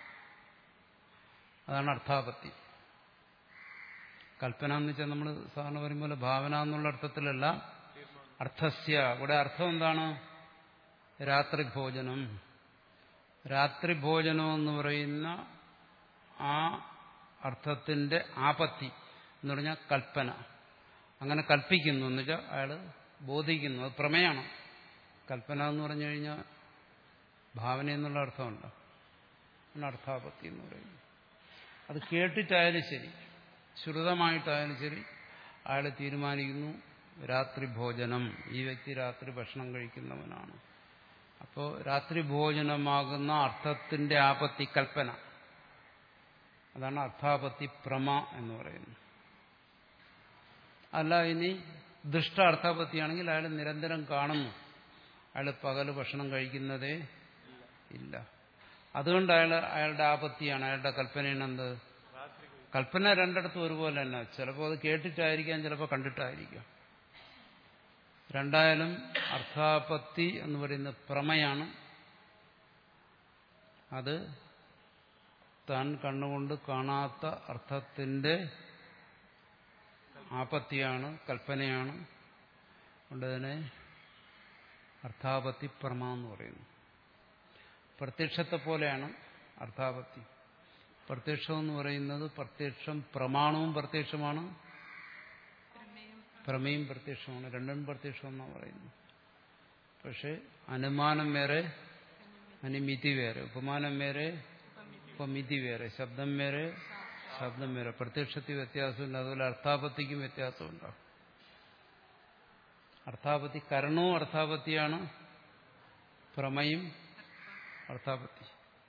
അതാണ് അർത്ഥാപത്തി. കൽപ്പന എന്ന് വെച്ചാൽ നമ്മൾ സാധാരണ പറയുമ്പോൾ ഭാവന എന്നുള്ള അർത്ഥത്തിലല്ല. അർത്ഥസ്യ ഇവിടെ അർത്ഥം എന്താണ്? രാത്രി ഭോജനം. രാത്രി ഭോജനം എന്ന് പറയുന്ന ആ അർത്ഥത്തിന്റെ ആപത്തി എന്ന് പറഞ്ഞാൽ കൽപ്പന. അങ്ങനെ കൽപ്പിക്കുന്നു എന്ന് വെച്ചാൽ അയാൾ ബോധിക്കുന്നു. അത് പ്രമേയാണ്. കൽപ്പന എന്ന് പറഞ്ഞു കഴിഞ്ഞാൽ ഭാവന എന്നുള്ള അർത്ഥമുണ്ട്. അർത്ഥാപത്തി എന്ന് പറയുന്നത് അത് കേട്ടിട്ടായാലും ശരി, ശ്രുതമായിട്ടായാലും ശരി, അയാൾ തീരുമാനിക്കുന്നു രാത്രി ഭോജനം, ഈ വ്യക്തി രാത്രി ഭക്ഷണം കഴിക്കുന്നവനാണ്. അപ്പോൾ രാത്രി ഭോജനമാകുന്ന അർത്ഥത്തിന്റെ ആപത്തി കൽപ്പന. അതാണ് അർത്ഥാപത്തി പ്രമ എന്ന് പറയുന്നത്. അല്ല ഇനി ദുഷ്ട അർത്ഥാപത്തിയാണെങ്കിൽ അയാൾ നിരന്തരം കാണുന്നു അയാൾ പകല് ഭക്ഷണം കഴിക്കുന്നതേ ഇല്ല. അതുകൊണ്ട് അയാൾ അയാളുടെ ആപത്തിയാണ്, അയാളുടെ കൽപ്പനയാണ് എന്ത്? കൽപ്പന രണ്ടിടത്തും ഒരുപോലെ തന്നെ. ചിലപ്പോൾ അത് കേട്ടിട്ടായിരിക്കാം, ചിലപ്പോൾ കണ്ടിട്ടായിരിക്കാം. രണ്ടായാലും അർത്ഥാപത്തി എന്ന് പറയുന്ന പ്രമയാണ്. അത് താൻ കണ്ണുകൊണ്ട് കാണാത്ത അർത്ഥത്തിന്റെ ആപത്തിയാണ്, കൽപ്പനയാണ്. അതുകൊണ്ട് തന്നെ അർത്ഥാപത്തി പ്രമ എന്ന് പറയുന്നു. പ്രത്യക്ഷത്തെ പോലെയാണ് അർത്ഥാപത്തി. പ്രത്യക്ഷം എന്ന് പറയുന്നത് പ്രത്യക്ഷം പ്രമാണവും പ്രത്യക്ഷമാണ്, പ്രമേയം പ്രത്യക്ഷമാണ്. രണ്ടും പ്രത്യക്ഷം എന്നാണ് പറയുന്നത്. പക്ഷെ അനുമാനം വേറെ, അനുമിതി വേറെ, ഉപമാനം വേറെ, ഉപമിതി വേറെ, ശബ്ദം വേറെ, ശബ്ദം വേറെ. പ്രത്യക്ഷത്തിൽ വ്യത്യാസമുണ്ട്, അതുപോലെ അർത്ഥാപത്തിക്കും വ്യത്യാസമുണ്ടാകും. അർത്ഥാപത്തി കരണവും അർത്ഥാപത്തിയാണ്, പ്രമയും അർത്ഥാപത്തി.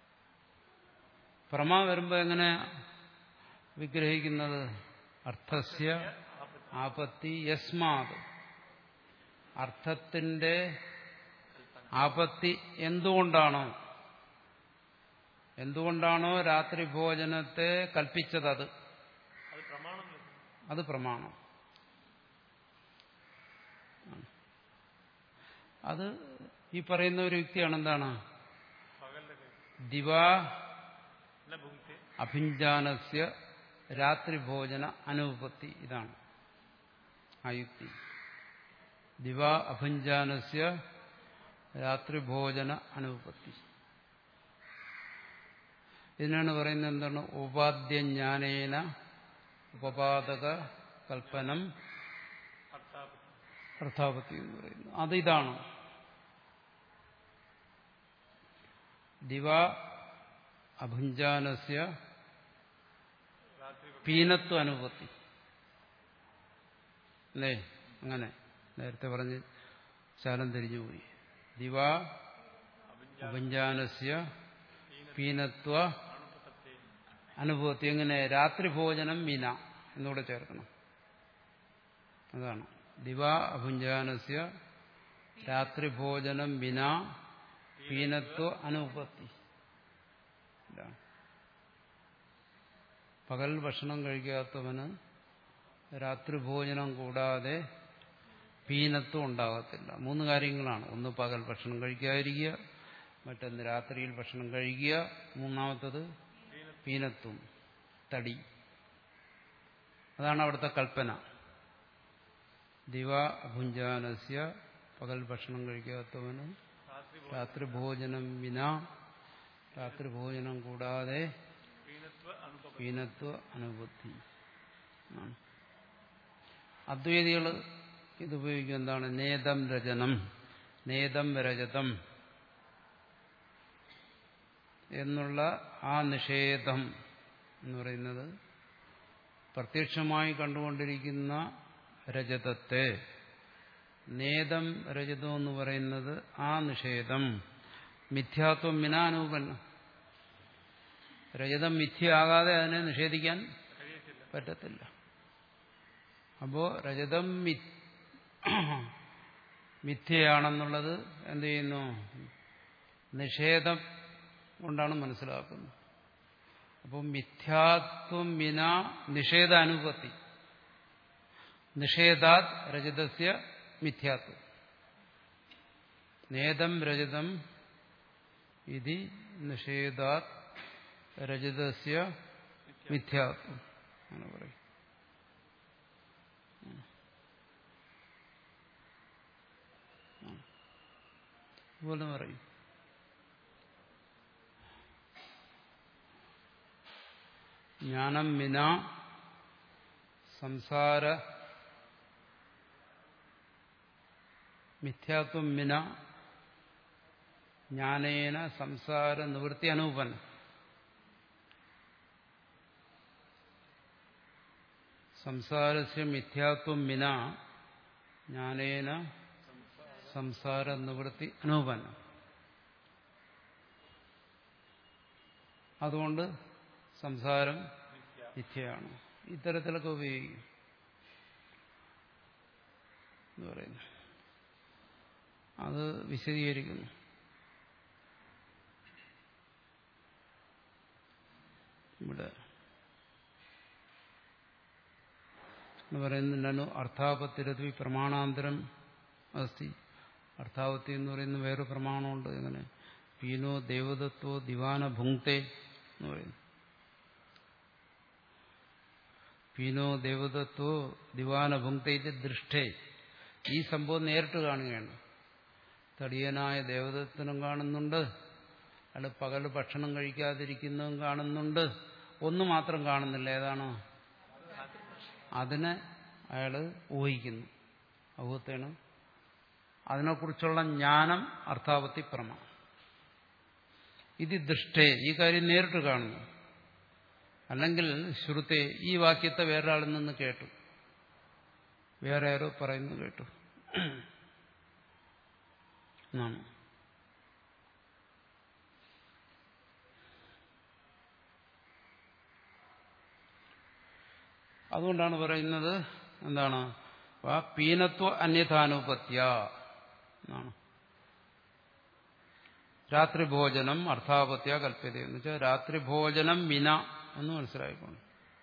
പ്രമ വരുമ്പോൾ എങ്ങനെ വിഗ്രഹിക്കുന്നത്? അർത്ഥസ്യ ആപത്തി യസ്മാത്, അർത്ഥത്തിന്റെ ആപത്തി എന്തുകൊണ്ടാണോ എന്തുകൊണ്ടാണോ രാത്രി ഭോജനത്തെ കൽപ്പിച്ചത് അത് അത് പ്രമാണം. അത് ഈ പറയുന്ന ഒരു യുക്തിയാണ്. എന്താണ്? ദിവാ അഭിഞ്ജാനസ്യ രാത്രി ഭോജന അനുപത്തി. ഇതാണ് ആ യുക്തി. ദിവാ അഭിഞ്ജാനസ്യ രാത്രി ഭോജന അനുപത്തി. ഇതിനാണ് പറയുന്നത് എന്താണ്? ഉപാദ്യജ്ഞാനേന ഉപപാദക കൽപ്പനം അർത്ഥാപത്തി എന്ന് പറയുന്നു. അത് ഇതാണ്. ദിവാ അഭുഞ്ജാനസ്യ പീനത്വ അനുപത്തി. അല്ലേ? അങ്ങനെ നേരത്തെ പറഞ്ഞ് ശാലം തിരിഞ്ഞുപോയി. ദിവാ അഭുഞ്ജാനസ്യ പീനത്വ അനുഭവത്തി. എങ്ങനെ? രാത്രി ഭോജനം വിന എന്നൂടെ ചേർക്കണം. അതാണ് ദിവാ അഭുഞ്ജാനസ്യ രാത്രി ഭോജനം വിന പീനത്വ അനുപത്തി. പകൽ ഭക്ഷണം കഴിക്കാത്തവന് രാത്രി ഭോജനം കൂടാതെ പീനത്വം ഉണ്ടാകത്തില്ല. മൂന്ന് കാര്യങ്ങളാണ്. ഒന്ന് പകൽ ഭക്ഷണം കഴിക്കാതിരിക്കുക, മറ്റൊന്ന് രാത്രിയിൽ ഭക്ഷണം കഴിക്കുക, മൂന്നാമത്തത് പീനത്വം, തടി. അതാണ് അവിടുത്തെ കൽപ്പന. ദിവാ അഭുഞ്ജാനസ്യ, പകൽ ഭക്ഷണം കഴിക്കാത്തവന് രാത്രി ഭോജനം വിന, രാത്രി ഭോജനം കൂടാതെ പീനത്വ അനുപത്തി. അദ്വൈതികൾ ഇതുപയോഗിക്കും. എന്താണ്? നേദം രചനം, നേദം രജതം എന്നുള്ള ആ നിഷേധം എന്ന് പറയുന്നത് പ്രത്യക്ഷമായി കണ്ടുകൊണ്ടിരിക്കുന്ന രജതത്തെ, നേദം രജതം എന്ന് പറയുന്നത് ആ നിഷേധം മിഥ്യാത്വം വിനാനൂപന്നം. രജതം മിഥ്യയാകാതെ അതിനെ നിഷേധിക്കാൻ പറ്റത്തില്ല. അപ്പോ രജതം മിഥ്യയാണെന്നുള്ളത് എന്ത് ചെയ്യുന്നു? നിഷേധം കൊണ്ടാണ് മനസ്സിലാക്കുന്നത്. അപ്പോൾ മിഥ്യാത്വം വിന നിഷേധാനുപത്തി. നിഷേധാത് രജതസ്യ മിഥ്യാത്വം. നേദം രജതം ഇതി നിഷേധാത് രജതസ്യ മിഥ്യാത്വം എന്ന് പറയും. അതുപോലെ പറയും. ജ്ഞാനം വിന സംസാര മിഥ്യാത്വം വിന ജ്ഞാനേന സംസാര നിവൃത്തി അനൂപന്നം. സംസാരസ്യ മിഥ്യാത്വം വിന ജ്ഞാനേന സംസാര നിവൃത്തി അനൂപന്നം. അതുകൊണ്ട് സംസാരം മിഥ്യയാണ്. ഇത്തരത്തിലൊക്കെ ഉപയോഗിക്കും എന്ന് പറയുന്നു. അത് വിശദീകരിക്കുന്നു. ഇവിടെ പറയുന്നു അർത്ഥാപത്തിരത്വി പ്രമാണാന്തരം അസ്തി. അർത്ഥാപത്തി എന്ന് പറയുന്ന വേറെ പ്രമാണമുണ്ട്. എങ്ങനെ? പീനോ ദേവദത്തോ ദിവാന ഭുങ്ക്തേ എന്ന് പറയുന്നു. പീനോ ദേവദത്തോ ദിവാന ഭുങ്ക്തേ ഇത് ദൃഷ്ടേ. ഈ സംഭവം നേരിട്ട് കാണുകയാണ്. തടിയനായ ദേവദത്തനും കാണുന്നുണ്ട്, അയാൾ പകൽ ഭക്ഷണം കഴിക്കാതിരിക്കുന്നതും കാണുന്നുണ്ട്. ഒന്ന് മാത്രം കാണുന്നില്ല, ഏതാണോ? അതിനെ അയാൾ ഊഹിക്കുന്നു. ഊഹത്തേണ് അതിനെക്കുറിച്ചുള്ള ജ്ഞാനം അർത്ഥാപത്തി പ്രമ. ഇത് ദൃഷ്ടേ, ഈ കാര്യം നേരിട്ട് കാണുന്നു. അല്ലെങ്കിൽ ശ്രുതേ, ഈ വാക്യത്തെ വേറൊരാളിൽ നിന്ന് കേട്ടു, വേറെ ആരോ പറയുന്നു കേട്ടു എന്നാണ്. അതുകൊണ്ടാണ് പറയുന്നത് എന്താണ്? പീനത്വ അന്യഥാനുപത്യ എന്നാണ്. രാത്രിഭോജനം അർത്ഥാപത്യ കൽപ്യത എന്ന് വെച്ചാൽ രാത്രിഭോജനം വിന എന്ന് മനസ്സിലായിക്കൊണ്ട്.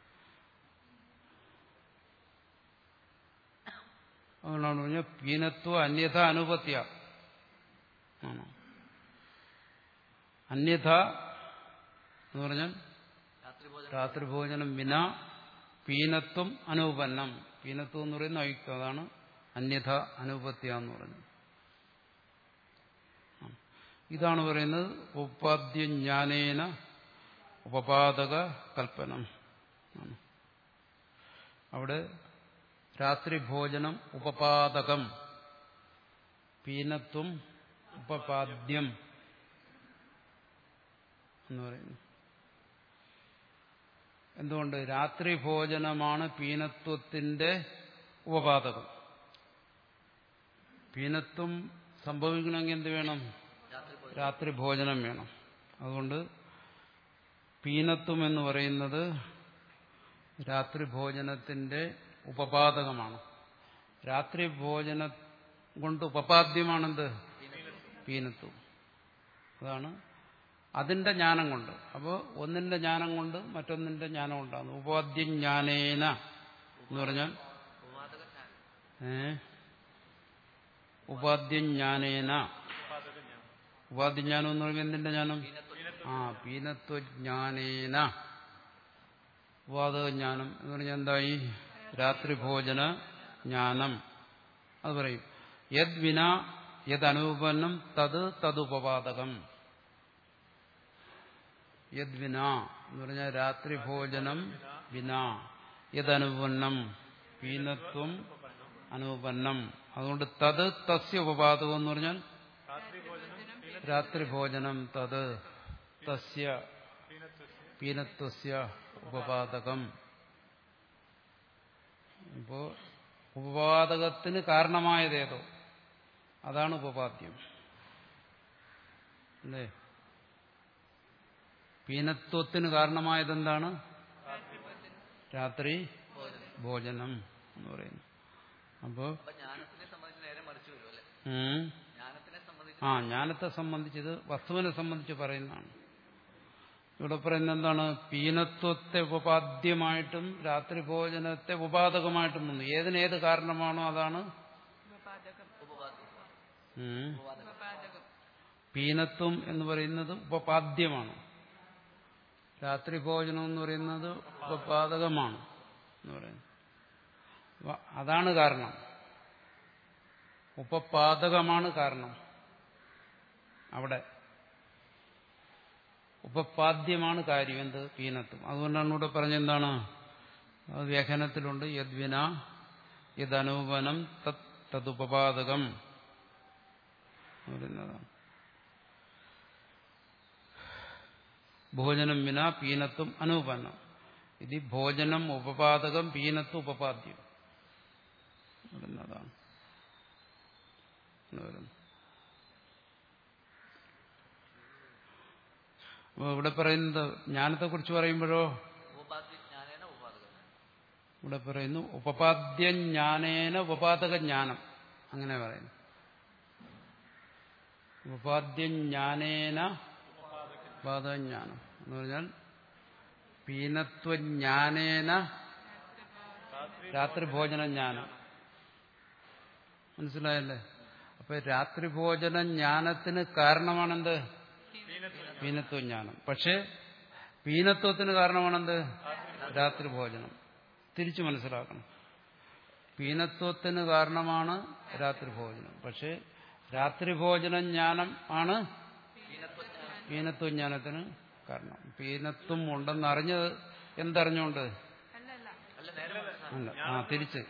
അതുകൊണ്ടാണ് പറഞ്ഞ പീനത്വ അന്യഥ അനുപത്യ ആണ്. അന്യഥ എന്ന് പറഞ്ഞാൽ രാത്രിഭോജനം വിന പീനത്വം അനുപന്നം. പീനത്വം എന്ന് പറയുന്ന അയുക്തം, അതാണ് അന്യഥ അനുപത്യ എന്ന് പറയുന്നത്. ഇതാണ് പറയുന്നത് ഉപാദ്യജ്ഞാനേന ഉപപാദക കൽപ്പനം. അവിടെ രാത്രിഭോജനം ഉപപാദകം, പീനത്വം ഉപപാദ്യം എന്ന് പറയുന്നു. എന്തുകൊണ്ട്? രാത്രിഭോജനമാണ് പീനത്വത്തിന്റെ ഉപപാദകം. പീനത്വം സംഭവിക്കണമെങ്കിൽ എന്ത് വേണം? രാത്രിഭോജനം വേണം. അതുകൊണ്ട് പീനത്വം എന്ന് പറയുന്നത് രാത്രിഭോജനത്തിന്റെ ഉപപാദകമാണ്. രാത്രിഭോജനം കൊണ്ട് ഉപപാദ്യമാണെന്ത്? പീനത്വം. അതാണ് അതിന്റെ ജ്ഞാനം കൊണ്ട്. അപ്പോൾ ഒന്നിന്റെ ജ്ഞാനം കൊണ്ട് മറ്റൊന്നിന്റെ ജ്ഞാനം ഉണ്ടാകുന്നു. ഉപാദ്യജ്ഞാനേന എന്ന് പറഞ്ഞാൽ ഏ ഉപാദ്യജ്ഞാനേന. ഉപാദ്യജ്ഞാനം എന്ന് പറയുമ്പോൾ എന്തിന്റെ ജ്ഞാനം? ആ പീനത്വജ്ഞാനേന. ഉപാദകജ്ഞാനം എന്ന് പറഞ്ഞാൽ എന്തായി? രാത്രിഭോജന ജ്ഞാനം. അത് പറയും യദ് വിന യദ് അനുപന്നം തത് തതുപപാദകം. യദ് വിന എന്ന് പറഞ്ഞാൽ രാത്രിഭോജനം വിന, യദനുപന്നം പീനത്വം അനുപന്നം. അതുകൊണ്ട് തത് തസ്യ ഉപപാദകം എന്ന് പറഞ്ഞാൽ രാത്രിഭോജനം തത് തസ്യ പീനത്വസ്യ ഉപപാദകം. ഇപ്പോ ഉപപാദകത്തിന് കാരണമായതേതോ അതാണ് ഉപപാദ്യം അല്ലേ? പീനത്വത്തിന് കാരണമായതെന്താണ്? രാത്രി ഭോജനം എന്ന് പറയുന്നു. അപ്പോ ആ ജ്ഞാനത്തെ സംബന്ധിച്ചത് വസ്തുവിനെ സംബന്ധിച്ച് പറയുന്നതാണ്. ഇവിടെ പറയുന്നത് എന്താണ്? പീനത്വത്തെ ഉപാദ്യമായിട്ടും രാത്രിഭോജനത്തെ ഉപാദകമായിട്ടും വന്നു. ഏതിനേത് കാരണമാണോ അതാണ് പീനത്വം എന്ന് പറയുന്നത് ഉപപാദ്യമാണ്. രാത്രിഭോജനം എന്ന് പറയുന്നത് ഉപപാദകമാണ് എന്ന് പറയുന്നത്. അതാണ് കാരണം. ഉപപാദകമാണ് കാരണം. അവിടെ ഉപപാദ്യമാണ് കാര്യം. എന്ത്? പീനത്വം. അതുകൊണ്ടാണ് ഇവിടെ പറഞ്ഞെന്താണ്? അത് വ്യാഖ്യാനത്തിലുണ്ട് യദ്വിന യദനുപനം തത് തതുപപാദകം പറയുന്നതാണ്. ഭോജനം വിന പീനത്വം അനുപന്നം. ഇത് ഭോജനം ഉപപാദകം, പീനത്വം ഉപപാദ്യം പറയുന്നതാണ്. അപ്പോൾ ഇവിടെ പറയുന്നത് ജ്ഞാനത്തെക്കുറിച്ച് പറയുമ്പോഴോ ഇവിടെ പറയുന്നു ഉപപാദ്യജ്ഞാനേന ഉപപാദക ജ്ഞാനം. അങ്ങനെ പറയുന്നു. ഉപപാദ്യജ്ഞാനേന ഉപാദകജ്ഞാനം എന്ന് പറഞ്ഞാൽ പീനത്വജ്ഞാനേന രാത്രിഭോജന ജ്ഞാനം. മനസ്സിലായല്ലേ? അപ്പൊ രാത്രിഭോജന ജ്ഞാനത്തിന് കാരണമാണെന്ത്? പീനത്വജ്ഞാനം. പക്ഷെ പീനത്വത്തിന് കാരണമാണെന്ത്? രാത്രി ഭോജനം. തിരിച്ചു മനസ്സിലാക്കണം. പീനത്വത്തിന് കാരണമാണ് രാത്രി ഭോജനം. പക്ഷെ രാത്രി ഭോജനം ജ്ഞാനം ആണ് പീനത്വജ്ഞാനത്തിന് കാരണം. പീനത്വം ഉണ്ടെന്ന് അറിഞ്ഞത് എന്തറിഞ്ഞുകൊണ്ട്? അല്ല, ആ തിരിച്ച്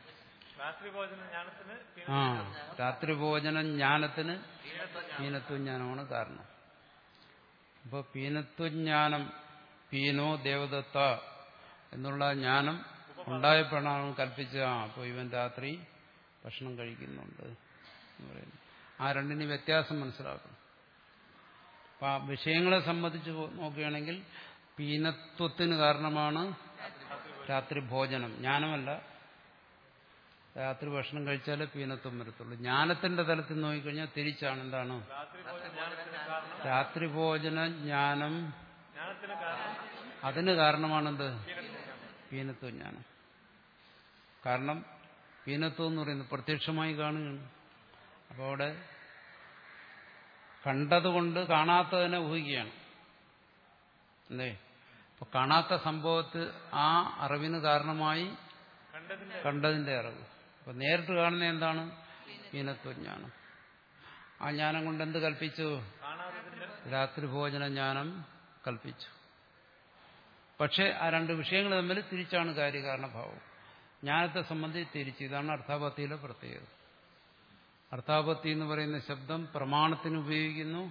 ആ രാത്രി ഭോജനം ജ്ഞാനത്തിന് പീനത്വജ്ഞാനമാണ് കാരണം. അപ്പൊ പീനത്വജ്ഞാനം, പീനോ ദേവദത്ത എന്നുള്ള ജ്ഞാനം ഉണ്ടായപ്പോഴാണ് കൽപ്പിച്ച അപ്പോൾ ഇവൻ രാത്രി ഭക്ഷണം കഴിക്കുന്നുണ്ട് എന്ന് പറയുന്നു. ആ രണ്ടിന് വ്യത്യാസം മനസ്സിലാക്കണം. അപ്പൊ ആ വിഷയങ്ങളെ സംബന്ധിച്ച് നോക്കുകയാണെങ്കിൽ പീനത്വത്തിന് കാരണമാണ് രാത്രി ഭോജനം, ജ്ഞാനമല്ല. രാത്രി ഭക്ഷണം കഴിച്ചാലേ പീനത്വം വരത്തുള്ളൂ. ജ്ഞാനത്തിന്റെ തലത്തിൽ നോക്കിക്കഴിഞ്ഞാൽ തിരിച്ചാണ്. എന്താണ്? രാത്രി ഭോജന ജ്ഞാനം അതിന് കാരണമാണെന്ത്? പീനത്വജ്ഞാനം. കാരണം പീനത്വം എന്ന് പറയുന്നത് പ്രത്യക്ഷമായി കാണുകയാണ്. അപ്പോൾ അവിടെ കണ്ടതുകൊണ്ട് കാണാത്തതിനെ ഊഹിക്കുകയാണ്. അല്ലേ? അപ്പൊ കാണാത്ത സംഭവത്തിൽ ആ അറിവിന് കാരണമായി കണ്ടതിന്റെ അറിവ്. അപ്പൊ നേരിട്ട് കാണുന്ന എന്താണ്? പീനത്വജ്ഞാനം. ആ ജ്ഞാനം കൊണ്ട് എന്ത് കൽപ്പിച്ചു? രാത്രി ഭോജന ജ്ഞാനം കൽപ്പിച്ചു. പക്ഷെ ആ രണ്ട് വിഷയങ്ങൾ തമ്മിൽ തിരിച്ചാണ് കാര്യകാരണഭാവം. ജ്ഞാനത്തെ സംബന്ധിച്ച് തിരിച്ച്. ഇതാണ് അർത്ഥാപത്തിയിലെ പ്രത്യേകത. അർത്ഥാപത്തി എന്ന് പറയുന്ന ശബ്ദം പ്രമാണത്തിന് ഉപയോഗിക്കുന്നു,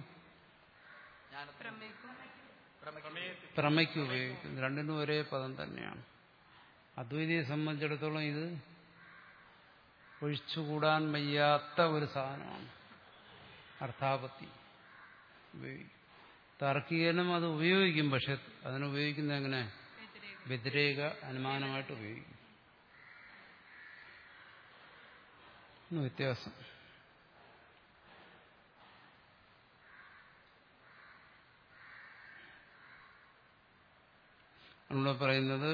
പ്രമയ്ക്ക് ഉപയോഗിക്കുന്നു. രണ്ടിനും ഒരേ പദം തന്നെയാണ്. അദ്വൈതിയെ സംബന്ധിച്ചിടത്തോളം ഇത് ഒഴിച്ചുകൂടാൻ വയ്യാത്ത ഒരു സാധനമാണ് അർത്ഥാപത്തി ഉപയോഗിക്കും. താർക്കികനും അത് ഉപയോഗിക്കും. പക്ഷെ അതിനുപയോഗിക്കുന്നത് എങ്ങനെ? വ്യതിരേക അനുമാനമായിട്ട് ഉപയോഗിക്കും. വ്യത്യാസം. നമ്മൾ പറയുന്നത്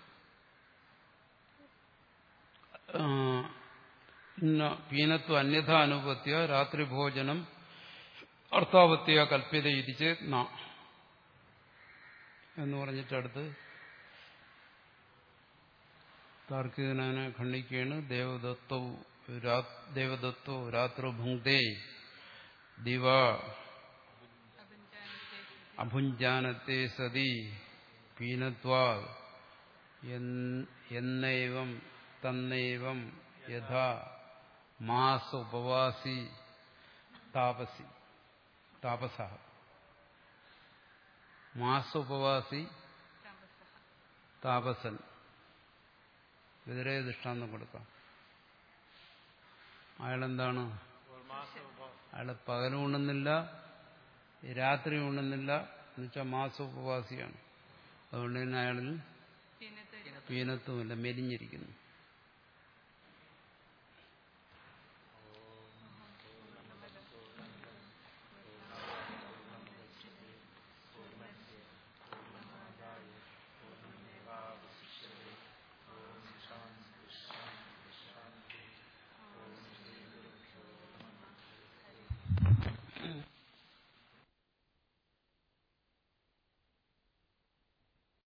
പീനത്വ അന്യഥ അനുപത്യ രാത്രി ഭോജനം അർത്ഥാപത്യ കൽപ്യത ഇരിച്ച് ന എന്ന് പറഞ്ഞിട്ടടുത്ത് താർക്കികനെ ഖണ്ഡിക്കുകയാണ്. ദേവദത്തോ ദേവദത്തോ രാത്രോ ഭുങ്ക്തേ ദിവ അഭുഞ്ജാനത്തെ സതി പീനത്വാ എന്നൈവം തന്നൈവം യഥാ മാസ ഉപവാസി താപസി താപസ മാസ ഉപവാസി താപസൻ. എതിരെ ദൃഷ്ടാന്തം കൊടുക്കാം. അയാളെന്താണ്? അയാൾ പകലും ഉണ്ണുന്നില്ല, രാത്രി ഉണ്ണുന്നില്ല, എന്നുവെച്ചാൽ മാസോപവാസിയാണ്. അതുകൊണ്ട് തന്നെ അയാളിൽ പീനത്വമില്ല, മെലിഞ്ഞിരിക്കുന്നു.